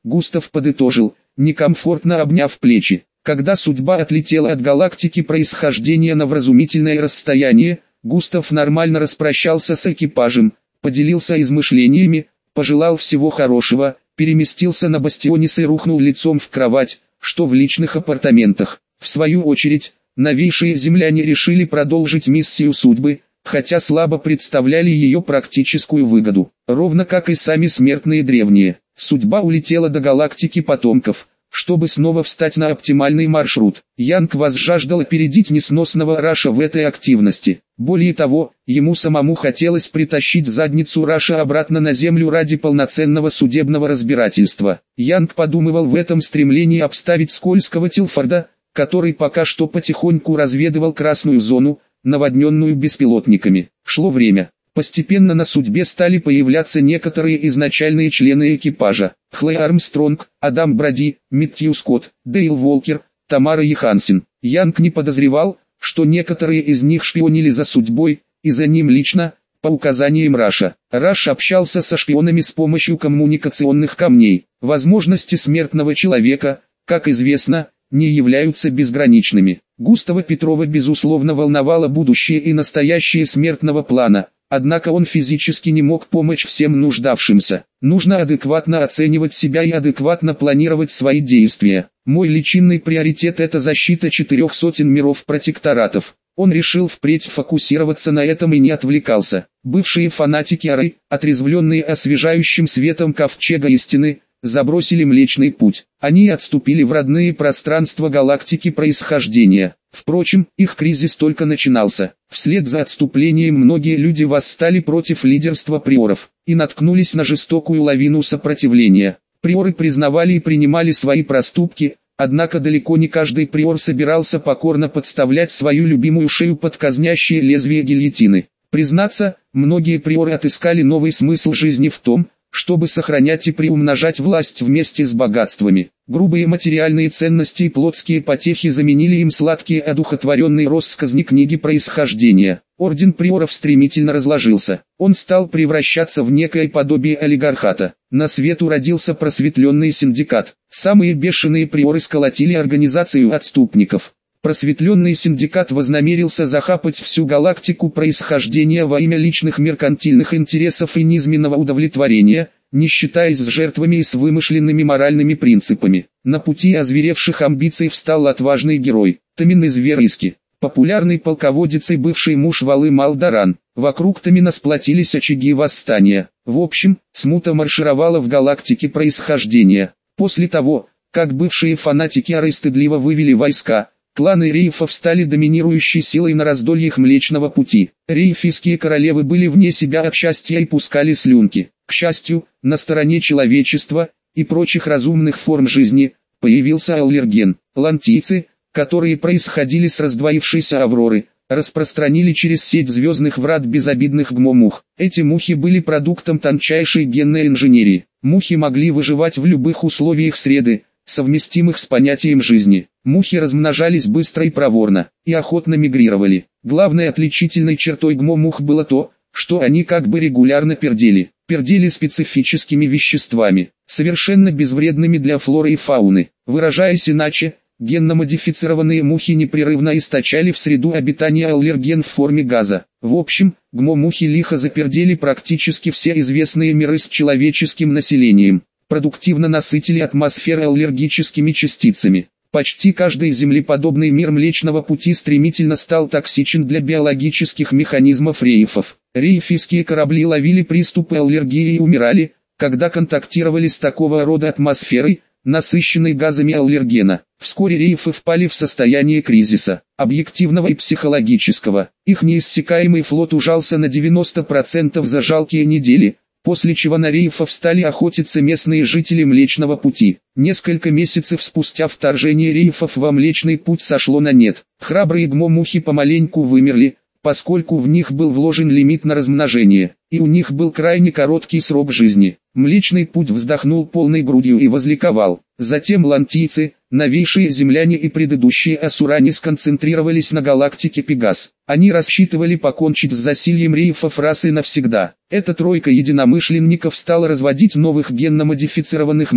Speaker 1: Густав подытожил, некомфортно обняв плечи. Когда судьба отлетела от галактики происхождения на вразумительное расстояние, Густав нормально распрощался с экипажем, поделился измышлениями, пожелал всего хорошего, переместился на бастионис и рухнул лицом в кровать, что в личных апартаментах. В свою очередь, новейшие земляне решили продолжить миссию судьбы, хотя слабо представляли ее практическую выгоду. Ровно как и сами смертные древние, судьба улетела до галактики потомков, чтобы снова встать на оптимальный маршрут. Янг возжаждал опередить несносного Раша в этой активности. Более того, ему самому хотелось притащить задницу Раша обратно на Землю ради полноценного судебного разбирательства. Янг подумывал в этом стремлении обставить скользкого Тилфорда, который пока что потихоньку разведывал красную зону, наводненную беспилотниками. Шло время. Постепенно на судьбе стали появляться некоторые изначальные члены экипажа. Хлэй Армстронг, Адам Броди, Мэтью Скотт, Дейл Волкер, Тамара Йохансен. Янг не подозревал, что некоторые из них шпионили за судьбой, и за ним лично, по указаниям Раша. Раш общался со шпионами с помощью коммуникационных камней. Возможности смертного человека, как известно, не являются безграничными. Густава Петрова безусловно волновало будущее и настоящее смертного плана. Однако он физически не мог помочь всем нуждавшимся. Нужно адекватно оценивать себя и адекватно планировать свои действия. Мой личинный приоритет – это защита четырех сотен миров протекторатов. Он решил впредь фокусироваться на этом и не отвлекался. Бывшие фанатики Ары, отрезвленные освежающим светом ковчега истины, забросили Млечный Путь. Они отступили в родные пространства галактики происхождения. Впрочем, их кризис только начинался. Вслед за отступлением многие люди восстали против лидерства приоров и наткнулись на жестокую лавину сопротивления. Приоры признавали и принимали свои проступки, однако далеко не каждый приор собирался покорно подставлять свою любимую шею под казнящее лезвие гильотины. Признаться, многие приоры отыскали новый смысл жизни в том, чтобы сохранять и приумножать власть вместе с богатствами. Грубые материальные ценности и плотские потехи заменили им сладкие одухотворенные россказни книги происхождения. Орден приоров стремительно разложился. Он стал превращаться в некое подобие олигархата. На свет уродился просветленный синдикат. Самые бешеные приоры сколотили организацию отступников. Просветленный синдикат вознамерился захапать всю галактику происхождения во имя личных меркантильных интересов и низменного удовлетворения, не считаясь с жертвами и с вымышленными моральными принципами. На пути озверевших амбиций встал отважный герой, Тамин из Вериски, популярный полководец и бывший муж Валы Малдаран. Вокруг Тамина сплотились очаги восстания. В общем, смута маршировала в галактике происхождения. После того, как бывшие фанатики Ары стыдливо вывели войска, кланы рейфов стали доминирующей силой на раздольях Млечного Пути. Рейфийские королевы были вне себя от счастья и пускали слюнки. К счастью, на стороне человечества и прочих разумных форм жизни появился аллерген. Лантийцы, которые происходили с раздвоившейся Авроры, распространили через сеть звездных врат безобидных гмо-мух. Эти мухи были продуктом тончайшей генной инженерии. Мухи могли выживать в любых условиях среды, совместимых с понятием жизни. Мухи размножались быстро и проворно, и охотно мигрировали. Главной отличительной чертой гмо-мух было то, что они как бы регулярно пердели. Пердели специфическими веществами, совершенно безвредными для флоры и фауны. Выражаясь иначе, генно-модифицированные мухи непрерывно источали в среду обитания аллерген в форме газа. В общем, гмо-мухи лихо запердели практически все известные миры с человеческим населением. Продуктивно насытили атмосферу аллергическими частицами. Почти каждый землеподобный мир Млечного Пути стремительно стал токсичен для биологических механизмов рейфов. Рейфийские корабли ловили приступы аллергии и умирали, когда контактировали с такого рода атмосферой, насыщенной газами аллергена. Вскоре рейфы впали в состояние кризиса, объективного и психологического. Их неиссякаемый флот ужался на девяносто процентов за жалкие недели, после чего на рейфов стали охотиться местные жители Млечного Пути. Несколько месяцев спустя вторжение рейфов во Млечный Путь сошло на нет. Храбрые гмо-мухи помаленьку вымерли, поскольку в них был вложен лимит на размножение, и у них был крайне короткий срок жизни. Млечный Путь вздохнул полной грудью и возликовал. Затем лантийцы, новейшие земляне и предыдущие асуране сконцентрировались на галактике Пегас. Они рассчитывали покончить с засильем рейфов раз и навсегда. Эта тройка единомышленников стала разводить новых генно-модифицированных мух,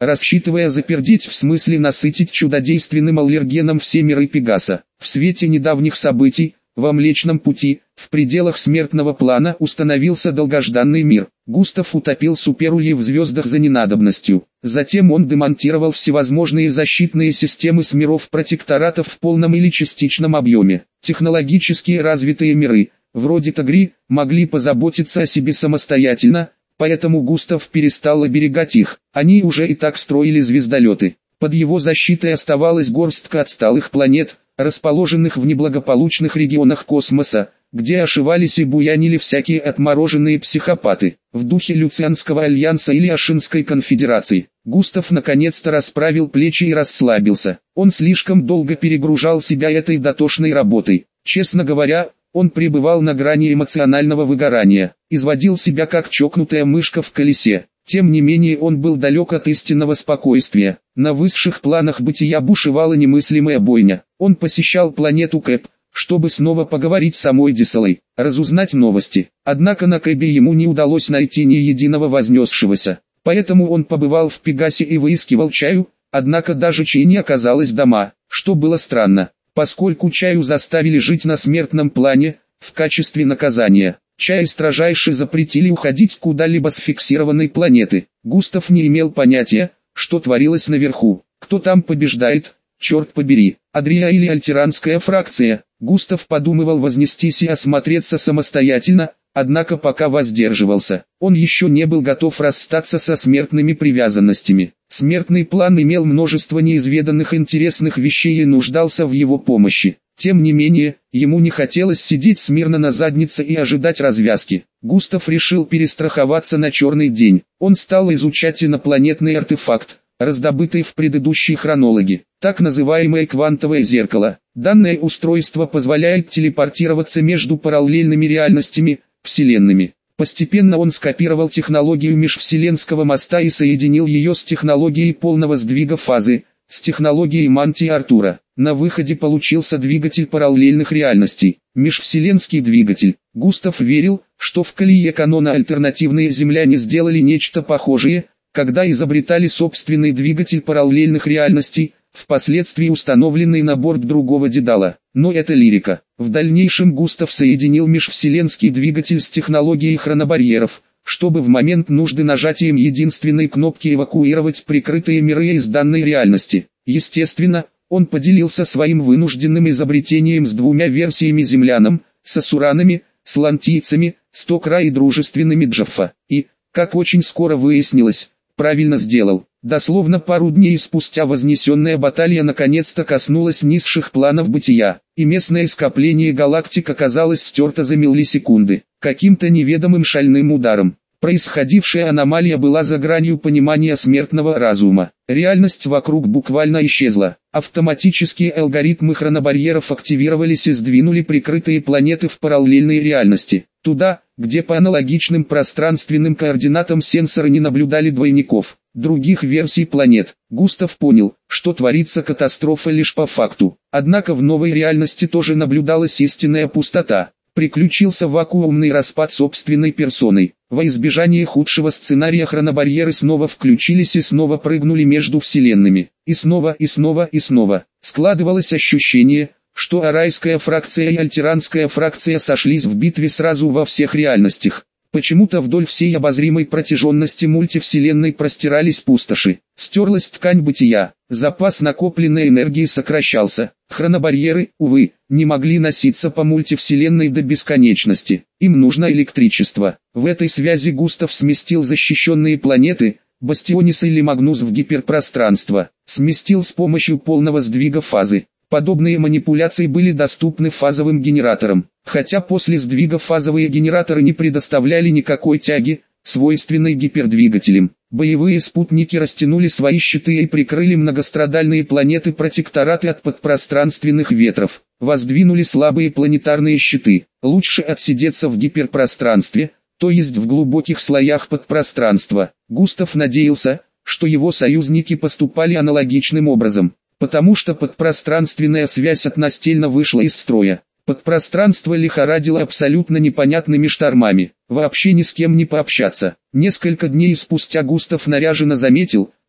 Speaker 1: рассчитывая запердить, в смысле насытить чудодейственным аллергеном все миры Пегаса. В свете недавних событий, во Млечном Пути, в пределах смертного плана установился долгожданный мир. Густав утопил суперульи в звездах за ненадобностью. Затем он демонтировал всевозможные защитные системы с миров протекторатов в полном или частичном объеме. Технологически развитые миры, вроде Тагри, могли позаботиться о себе самостоятельно, поэтому Густав перестал оберегать их. Они уже и так строили звездолеты. Под его защитой оставалась горстка отсталых планет, расположенных в неблагополучных регионах космоса, где ошивались и буянили всякие отмороженные психопаты. В духе Люцианского альянса или Ашинской конфедерации, Густав наконец-то расправил плечи и расслабился. Он слишком долго перегружал себя этой дотошной работой. Честно говоря, он пребывал на грани эмоционального выгорания, изводил себя как чокнутая мышка в колесе. Тем не менее он был далек от истинного спокойствия. На высших планах бытия бушевала немыслимая бойня. Он посещал планету Кэп, чтобы снова поговорить с самой Десалой, разузнать новости. Однако на Кэбе ему не удалось найти ни единого вознесшегося. Поэтому он побывал в Пегасе и выискивал Чаю, однако даже Чай не оказалось дома, что было странно, поскольку Чаю заставили жить на смертном плане, в качестве наказания. Чай строжайше запретили уходить куда-либо с фиксированной планеты. Густав не имел понятия, что творилось наверху. Кто там побеждает, черт побери, Адрия или альтеранская фракция. Густав подумывал вознестись и осмотреться самостоятельно, однако пока воздерживался. Он еще не был готов расстаться со смертными привязанностями. Смертный план имел множество неизведанных интересных вещей и нуждался в его помощи. Тем не менее, ему не хотелось сидеть смирно на заднице и ожидать развязки. Густав решил перестраховаться на черный день. Он стал изучать инопланетный артефакт, раздобытый в предыдущей хронологии, так называемое квантовое зеркало. Данное устройство позволяет телепортироваться между параллельными реальностями, вселенными. Постепенно он скопировал технологию межвселенского моста и соединил ее с технологией полного сдвига фазы, с технологией мантии Артура. На выходе получился двигатель параллельных реальностей, межвселенский двигатель. Густав верил, что в колее канона альтернативные земляне сделали нечто похожее, когда изобретали собственный двигатель параллельных реальностей, впоследствии установленный на борт другого Дедала. Но это лирика. В дальнейшем Густав соединил межвселенский двигатель с технологией хронобарьеров, чтобы в момент нужды нажатием единственной кнопки эвакуировать прикрытые миры из данной реальности. Естественно, он поделился своим вынужденным изобретением с двумя версиями землянам, с асуранами, с лантийцами, с Токра и дружественными Джаффа. И, как очень скоро выяснилось, правильно сделал. Дословно пару дней спустя вознесенная баталия наконец-то коснулась низших планов бытия, и местное скопление галактик оказалось стерто за миллисекунды, каким-то неведомым шальным ударом. Происходившая аномалия была за гранью понимания смертного разума. Реальность вокруг буквально исчезла. Автоматические алгоритмы хронобарьеров активировались и сдвинули прикрытые планеты в параллельные реальности. Туда, где по аналогичным пространственным координатам сенсоры не наблюдали двойников, других версий планет. Густав понял, что творится катастрофа лишь по факту. Однако в новой реальности тоже наблюдалась истинная пустота. Приключился вакуумный распад собственной персоной. Во избежание худшего сценария хронобарьеры снова включились и снова прыгнули между вселенными. И снова, и снова, и снова. Складывалось ощущение, что арайская фракция и альтеранская фракция сошлись в битве сразу во всех реальностях. Почему-то вдоль всей обозримой протяженности мультивселенной простирались пустоши. Стерлась ткань бытия, запас накопленной энергии сокращался. Хронобарьеры, увы, не могли носиться по мультивселенной до бесконечности. Им нужно электричество. В этой связи Густав сместил защищенные планеты, Бастионис или Магнус в гиперпространство. Сместил с помощью полного сдвига фазы. Подобные манипуляции были доступны фазовым генераторам, хотя после сдвига фазовые генераторы не предоставляли никакой тяги, свойственной гипердвигателям. Боевые спутники растянули свои щиты и прикрыли многострадальные планеты-протектораты от подпространственных ветров, воздвинули слабые планетарные щиты. Лучше отсидеться в гиперпространстве, то есть в глубоких слоях подпространства. Густав надеялся, что его союзники поступали аналогичным образом, потому что подпространственная связь относительно вышла из строя. Подпространство лихорадило абсолютно непонятными штормами, вообще ни с кем не пообщаться. Несколько дней спустя Густав наряженно заметил,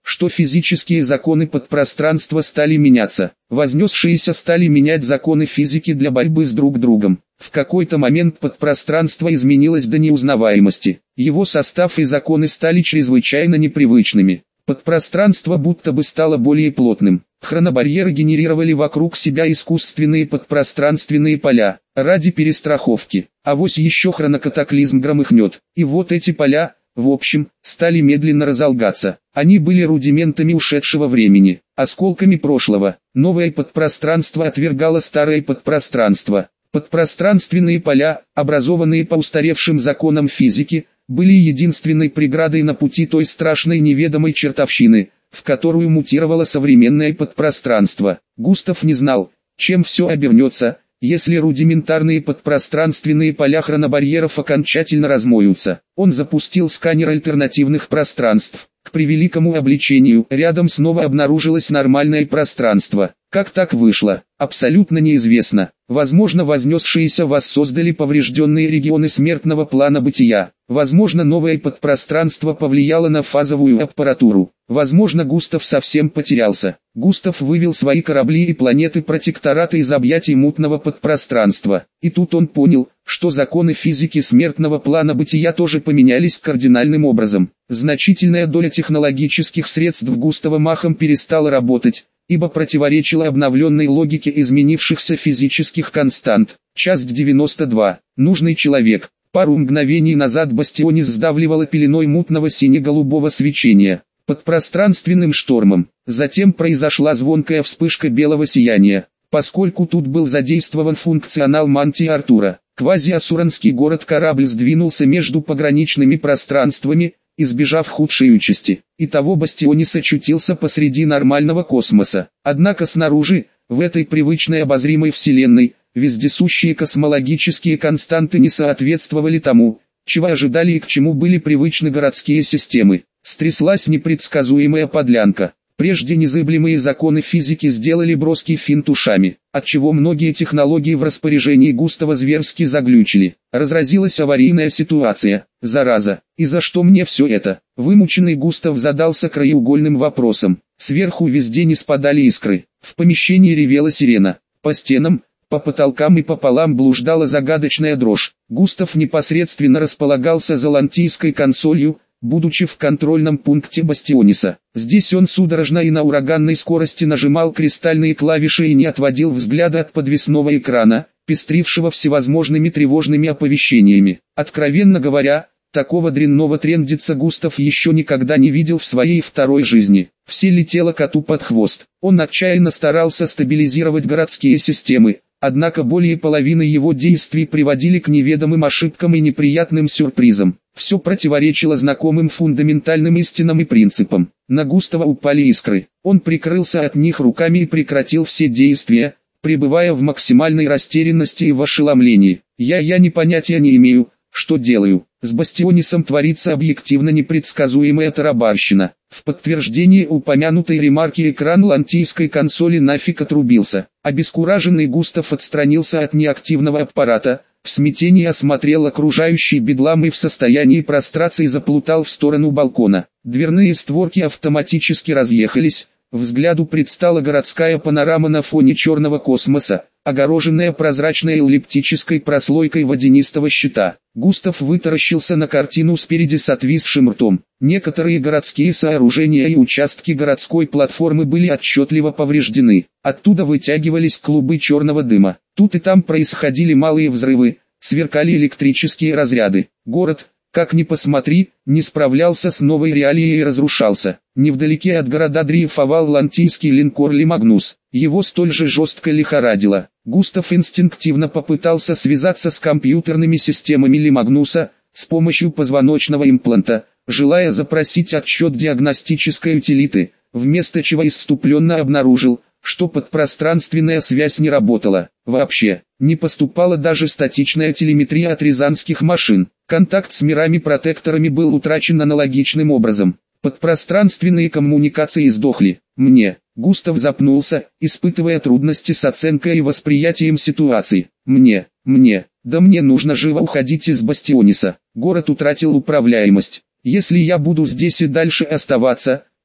Speaker 1: что физические законы подпространства стали меняться. Вознесшиеся стали менять законы физики для борьбы с друг другом. В какой-то момент подпространство изменилось до неузнаваемости. Его состав и законы стали чрезвычайно непривычными. Подпространство будто бы стало более плотным. Хронобарьеры генерировали вокруг себя искусственные подпространственные поля, ради перестраховки. Авось еще хронокатаклизм громыхнет. И вот эти поля, в общем, стали медленно разлагаться. Они были рудиментами ушедшего времени, осколками прошлого. Новое подпространство отвергало старое подпространство. Подпространственные поля, образованные по устаревшим законам физики, были единственной преградой на пути той страшной неведомой чертовщины, в которую мутировало современное подпространство. Густав не знал, чем все обернется, если рудиментарные подпространственные поля хронобарьеров окончательно размоются. Он запустил сканер альтернативных пространств. К превеликому облегчению, рядом снова обнаружилось нормальное пространство. Как так вышло, абсолютно неизвестно. Возможно, вознесшиеся воссоздали поврежденные регионы смертного плана бытия. Возможно, новое подпространство повлияло на фазовую аппаратуру. Возможно, Густав совсем потерялся. Густав вывел свои корабли и планеты-протектораты из объятий мутного подпространства. И тут он понял, что законы физики смертного плана бытия тоже поменялись кардинальным образом. Значительная доля технологических средств Густава махом перестала работать, ибо противоречила обновленной логике изменившихся физических констант. Часть девяносто два. Нужный человек. Пару мгновений назад Бастионис сдавливала пеленой мутного сине-голубого свечения. Под пространственным штормом. Затем произошла звонкая вспышка белого сияния. Поскольку тут был задействован функционал мантии Артура, квазиасуранский город-корабль сдвинулся между пограничными пространствами, избежав худшей участи. Итого Бастионис очутился посреди нормального космоса. Однако снаружи, в этой привычной обозримой вселенной, вездесущие космологические константы не соответствовали тому, чего ожидали и к чему были привычны городские системы. Стряслась непредсказуемая подлянка. Прежде незыблемые законы физики сделали броский финт ушами, отчего многие технологии в распоряжении Густава зверски заглючили. Разразилась аварийная ситуация. Зараза, и за что мне все это? Вымученный Густав задался краеугольным вопросом. Сверху везде не спадали искры. В помещении ревела сирена. По стенам, по потолкам и пополам блуждала загадочная дрожь. Густав непосредственно располагался за лантийской консолью, будучи в контрольном пункте Бастиониса. Здесь он судорожно и на ураганной скорости нажимал кристальные клавиши и не отводил взгляда от подвесного экрана, пестрившего всевозможными тревожными оповещениями. Откровенно говоря, такого дрянного трендеца Густав еще никогда не видел в своей второй жизни. Все летело коту под хвост. Он отчаянно старался стабилизировать городские системы, однако более половины его действий приводили к неведомым ошибкам и неприятным сюрпризам. Все противоречило знакомым фундаментальным истинам и принципам. На Густава упали искры. Он прикрылся от них руками и прекратил все действия, пребывая в максимальной растерянности и в ошеломлении. Я я не понятия не имею, что делаю. С Бастионисом творится объективно непредсказуемая тарабарщина. В подтверждение упомянутой ремарки экран лантийской консоли нафиг отрубился. Обескураженный Густав отстранился от неактивного аппарата, в смятении осмотрел окружающий бедлам и в состоянии прострации заплутал в сторону балкона. Дверные створки автоматически разъехались, взгляду предстала городская панорама на фоне черного космоса, огороженная прозрачной эллиптической прослойкой водянистого щита. Густав вытаращился на картину спереди с отвисшим ртом. Некоторые городские сооружения и участки городской платформы были отчетливо повреждены. Оттуда вытягивались клубы черного дыма. Тут и там происходили малые взрывы, сверкали электрические разряды. Город, как ни посмотри, не справлялся с новой реалией и разрушался. Невдалеке от города дрейфовал лантийский линкор Лимагнус. Его столь же жестко лихорадило. Густав инстинктивно попытался связаться с компьютерными системами Лимагнуса с помощью позвоночного импланта, желая запросить отчет диагностической утилиты, вместо чего исступленно обнаружил, что подпространственная связь не работала. Вообще, не поступала даже статичная телеметрия от рязанских машин. Контакт с мирами-протекторами был утрачен аналогичным образом. Подпространственные коммуникации сдохли. Мне, Густав запнулся, испытывая трудности с оценкой и восприятием ситуации. Мне, мне, да мне нужно живо уходить из Бастиониса. Город утратил управляемость. Если я буду здесь и дальше оставаться,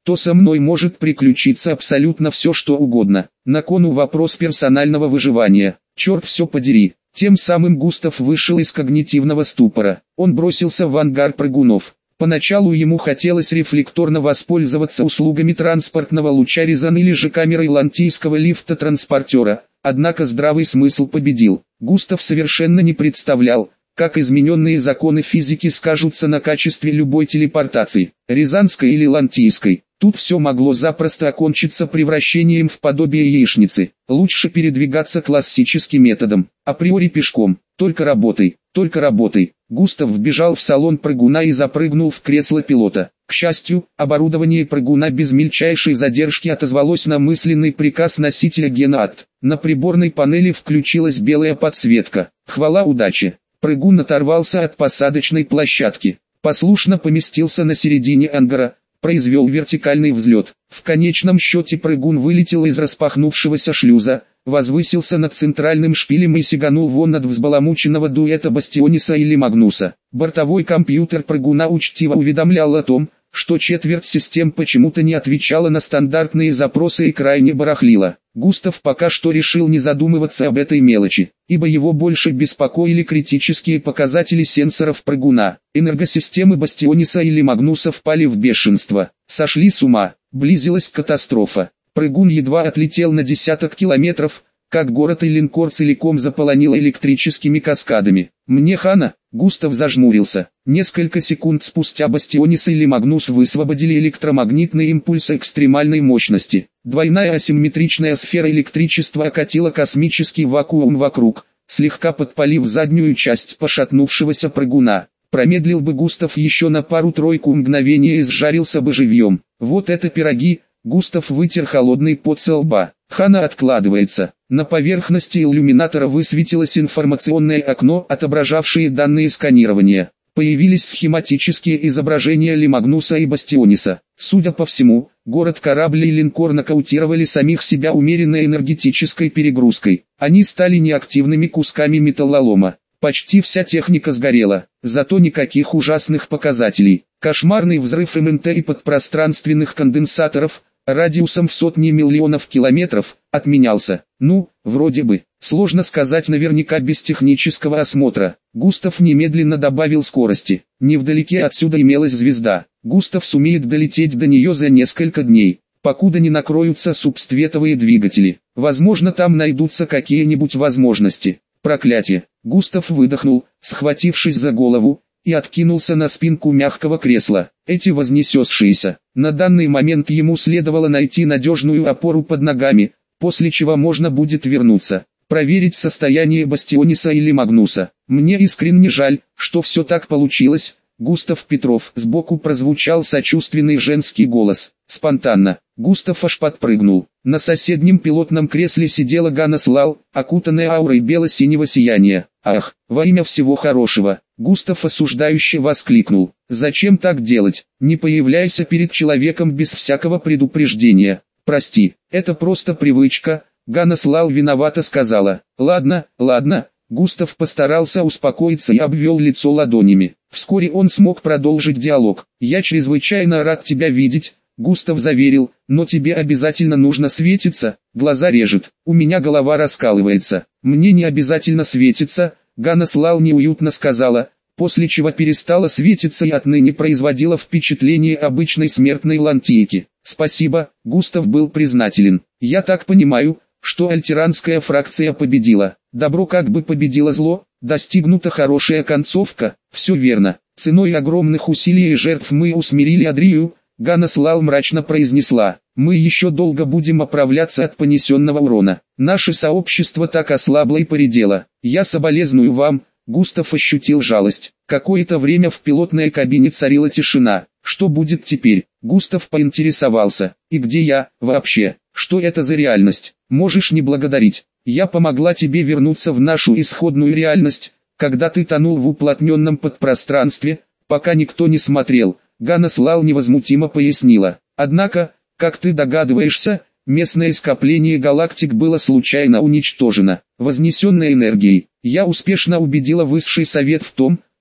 Speaker 1: то со мной может приключиться абсолютно все что угодно. На кону вопрос персонального выживания. Черт все подери. Тем самым Густав вышел из когнитивного ступора. Он бросился в ангар прыгунов. Поначалу ему хотелось рефлекторно воспользоваться услугами транспортного луча Рязан или же камерой лантийского лифта-транспортера, однако здравый смысл победил. Густав совершенно не представлял, как измененные законы физики скажутся на качестве любой телепортации, рязанской или лантийской. Тут все могло запросто окончиться превращением в подобие яичницы. Лучше передвигаться классическим методом, априори пешком. Только работай, только работай. Густав вбежал в салон прыгуна и запрыгнул в кресло пилота. К счастью, оборудование прыгуна без мельчайшей задержки отозвалось на мысленный приказ носителя гена-акт. На приборной панели включилась белая подсветка. Хвала удаче. Прыгун оторвался от посадочной площадки. Послушно поместился на середине ангара. Произвел вертикальный взлет. В конечном счете прыгун вылетел из распахнувшегося шлюза, возвысился над центральным шпилем и сиганул вон от взбаламученного дуэта Бастиониса или Магнуса. Бортовой компьютер прыгуна учтиво уведомлял о том, что четверть систем почему-то не отвечала на стандартные запросы и крайне барахлила. Густав пока что решил не задумываться об этой мелочи, ибо его больше беспокоили критические показатели сенсоров прыгуна. Энергосистемы Бастиониса или Магнуса впали в бешенство, сошли с ума, близилась катастрофа. Прыгун едва отлетел на десяток километров, как город и линкор целиком заполонило электрическими каскадами. «Мне хана!» — Густав зажмурился. Несколько секунд спустя Бастионис или Магнус высвободили электромагнитный импульс экстремальной мощности. Двойная асимметричная сфера электричества окатила космический вакуум вокруг, слегка подпалив заднюю часть пошатнувшегося прыгуна. Промедлил бы Густав еще на пару-тройку мгновений и сжарился бы живьем. Вот это пироги! Густав вытер холодный пот со лба. Хана откладывается. На поверхности иллюминатора высветилось информационное окно, отображавшее данные сканирования. Появились схематические изображения Лимагнуса и Бастиониса. Судя по всему, город-корабль и линкор нокаутировали самих себя умеренной энергетической перегрузкой. Они стали неактивными кусками металлолома. Почти вся техника сгорела, зато никаких ужасных показателей. Кошмарный взрыв МНТ и подпространственных конденсаторов, радиусом в сотни миллионов километров, отменялся. Ну, вроде бы. Сложно сказать наверняка без технического осмотра. Густав немедленно добавил скорости. Невдалеке отсюда имелась звезда. Густав сумеет долететь до нее за несколько дней, покуда не накроются субсветовые двигатели. Возможно, там найдутся какие-нибудь возможности. Проклятие. Густав выдохнул, схватившись за голову, и откинулся на спинку мягкого кресла. Эти вознесенные. На данный момент ему следовало найти надежную опору под ногами, после чего можно будет вернуться, проверить состояние Бастиониса или Магнуса. Мне искренне жаль, что все так получилось. Густав Петров. Сбоку прозвучал сочувственный женский голос. Спонтанно. Густав аж подпрыгнул. На соседнем пилотном кресле сидела Ганна Слал, окутанная аурой бело-синего сияния. Ах, во имя всего хорошего. Густав осуждающе воскликнул. Зачем так делать? Не появляйся перед человеком без всякого предупреждения. Прости, это просто привычка. Ганна Слал виновато сказала. Ладно, ладно. Густав постарался успокоиться и обвел лицо ладонями. Вскоре он смог продолжить диалог. «Я чрезвычайно рад тебя видеть», — Густав заверил, — «но тебе обязательно нужно светиться, глаза режет, у меня голова раскалывается». «Мне не обязательно светиться», — Ганна Слал неуютно сказала, после чего перестала светиться и отныне производила впечатление обычной смертной лантийки. «Спасибо», — Густав был признателен. «Я так понимаю, что альтеранская фракция победила. Добро как бы победило зло, достигнута хорошая концовка». «Все верно. Ценой огромных усилий и жертв мы усмирили Адрию», — Ганна Слал мрачно произнесла. «Мы еще долго будем оправляться от понесенного урона. Наше сообщество так ослабло и поредело. Я соболезную вам». Густав ощутил жалость. Какое-то время в пилотной кабине царила тишина. «Что будет теперь?» Густав поинтересовался. «И где я, вообще? Что это за реальность? Можешь не благодарить. Я помогла тебе вернуться в нашу исходную реальность, когда ты тонул в уплотненном подпространстве, пока никто не смотрел», Ганна Слал невозмутимо пояснила. «Однако, как ты догадываешься, местное скопление галактик было случайно уничтожено, вознесенной энергией. Я успешно убедила Высший Совет в том,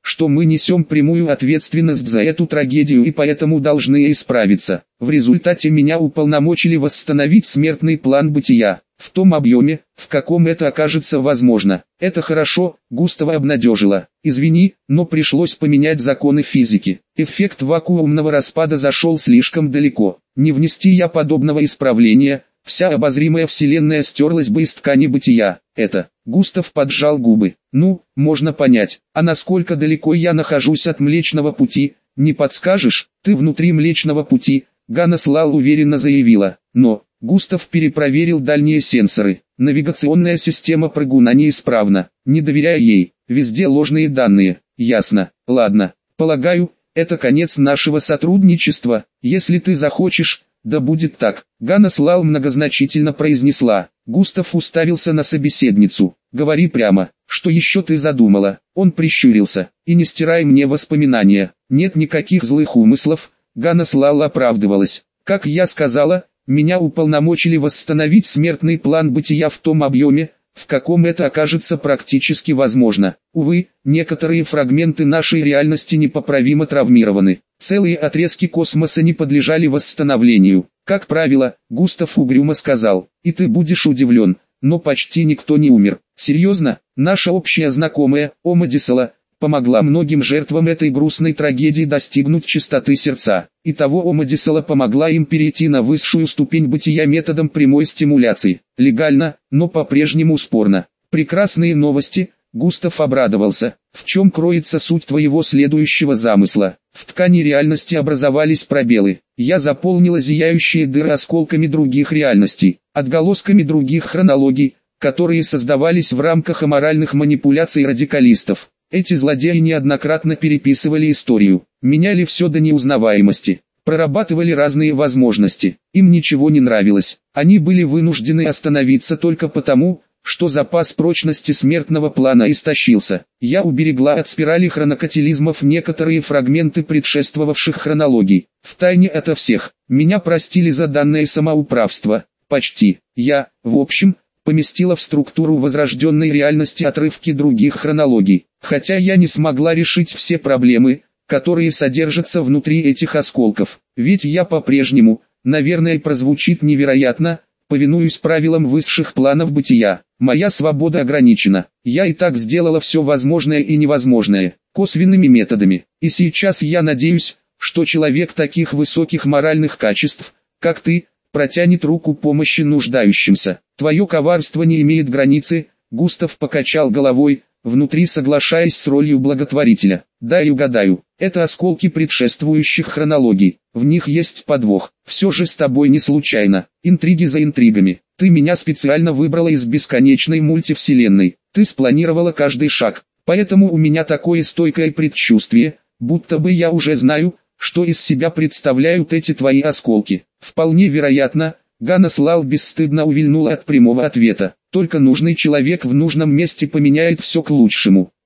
Speaker 1: что мы несем прямую ответственность за эту трагедию и поэтому должны исправиться. В результате меня уполномочили восстановить смертный план бытия, в том объеме, в каком это окажется возможно. Это хорошо, Густава обнадежило. Извини, но пришлось поменять законы физики. Эффект вакуумного распада зашел слишком далеко. Не внести я подобного исправления, вся обозримая вселенная стерлась бы из ткани бытия. Это, Густав поджал губы. Ну, можно понять. А насколько далеко я нахожусь от Млечного Пути, не подскажешь? Ты внутри Млечного Пути, Ганас Лал уверенно заявила. Но, Густав перепроверил дальние сенсоры. Навигационная система прыгуна неисправна. Не доверяй ей, везде ложные данные. Ясно, ладно. Полагаю, это конец нашего сотрудничества. Если ты захочешь, да будет так. Ганас Лал многозначительно произнесла. Густав уставился на собеседницу. Говори прямо, что еще ты задумала? Он прищурился. И не стирай мне воспоминания. Нет никаких злых умыслов. Ганас Лал оправдывалась. Как я сказала, меня уполномочили восстановить смертный план бытия в том объеме, в каком это окажется практически возможно. Увы, некоторые фрагменты нашей реальности непоправимо травмированы. Целые отрезки космоса не подлежали восстановлению. Как правило, Густав угрюмо сказал, и ты будешь удивлен, но почти никто не умер. Серьезно, наша общая знакомая, Ома Дисала, помогла многим жертвам этой грустной трагедии достигнуть чистоты сердца. И того Ома Дисала помогла им перейти на высшую ступень бытия методом прямой стимуляции. Легально, но по-прежнему спорно. Прекрасные новости, Густав обрадовался. В чем кроется суть твоего следующего замысла? В ткани реальности образовались пробелы. Я заполнила зияющие дыры осколками других реальностей, отголосками других хронологий, которые создавались в рамках аморальных манипуляций радикалистов. Эти злодеи неоднократно переписывали историю, меняли все до неузнаваемости, прорабатывали разные возможности. Им ничего не нравилось. Они были вынуждены остановиться только потому, что запас прочности смертного плана истощился. Я уберегла от спирали хронокатилизмов некоторые фрагменты предшествовавших хронологий. Втайне ото всех. Меня простили за данное самоуправство. Почти. Я, в общем, поместила в структуру возрожденной реальности отрывки других хронологий. Хотя я не смогла решить все проблемы, которые содержатся внутри этих осколков. Ведь я по-прежнему, наверное, прозвучит невероятно, повинуюсь правилам высших планов бытия. Моя свобода ограничена. Я и так сделала все возможное и невозможное, косвенными методами. И сейчас я надеюсь, что человек таких высоких моральных качеств, как ты, протянет руку помощи нуждающимся. Твое коварство не имеет границы. Густав покачал головой, внутри соглашаясь с ролью благотворителя. Дай угадаю, это осколки предшествующих хронологий. В них есть подвох. Все же с тобой не случайно. Интриги за интригами. Ты меня специально выбрала из бесконечной мультивселенной. Ты спланировала каждый шаг. Поэтому у меня такое стойкое предчувствие, будто бы я уже знаю, что из себя представляют эти твои осколки. Вполне вероятно, Ганас Лал бесстыдно увильнула от прямого ответа. Только нужный человек в нужном месте поменяет все к лучшему.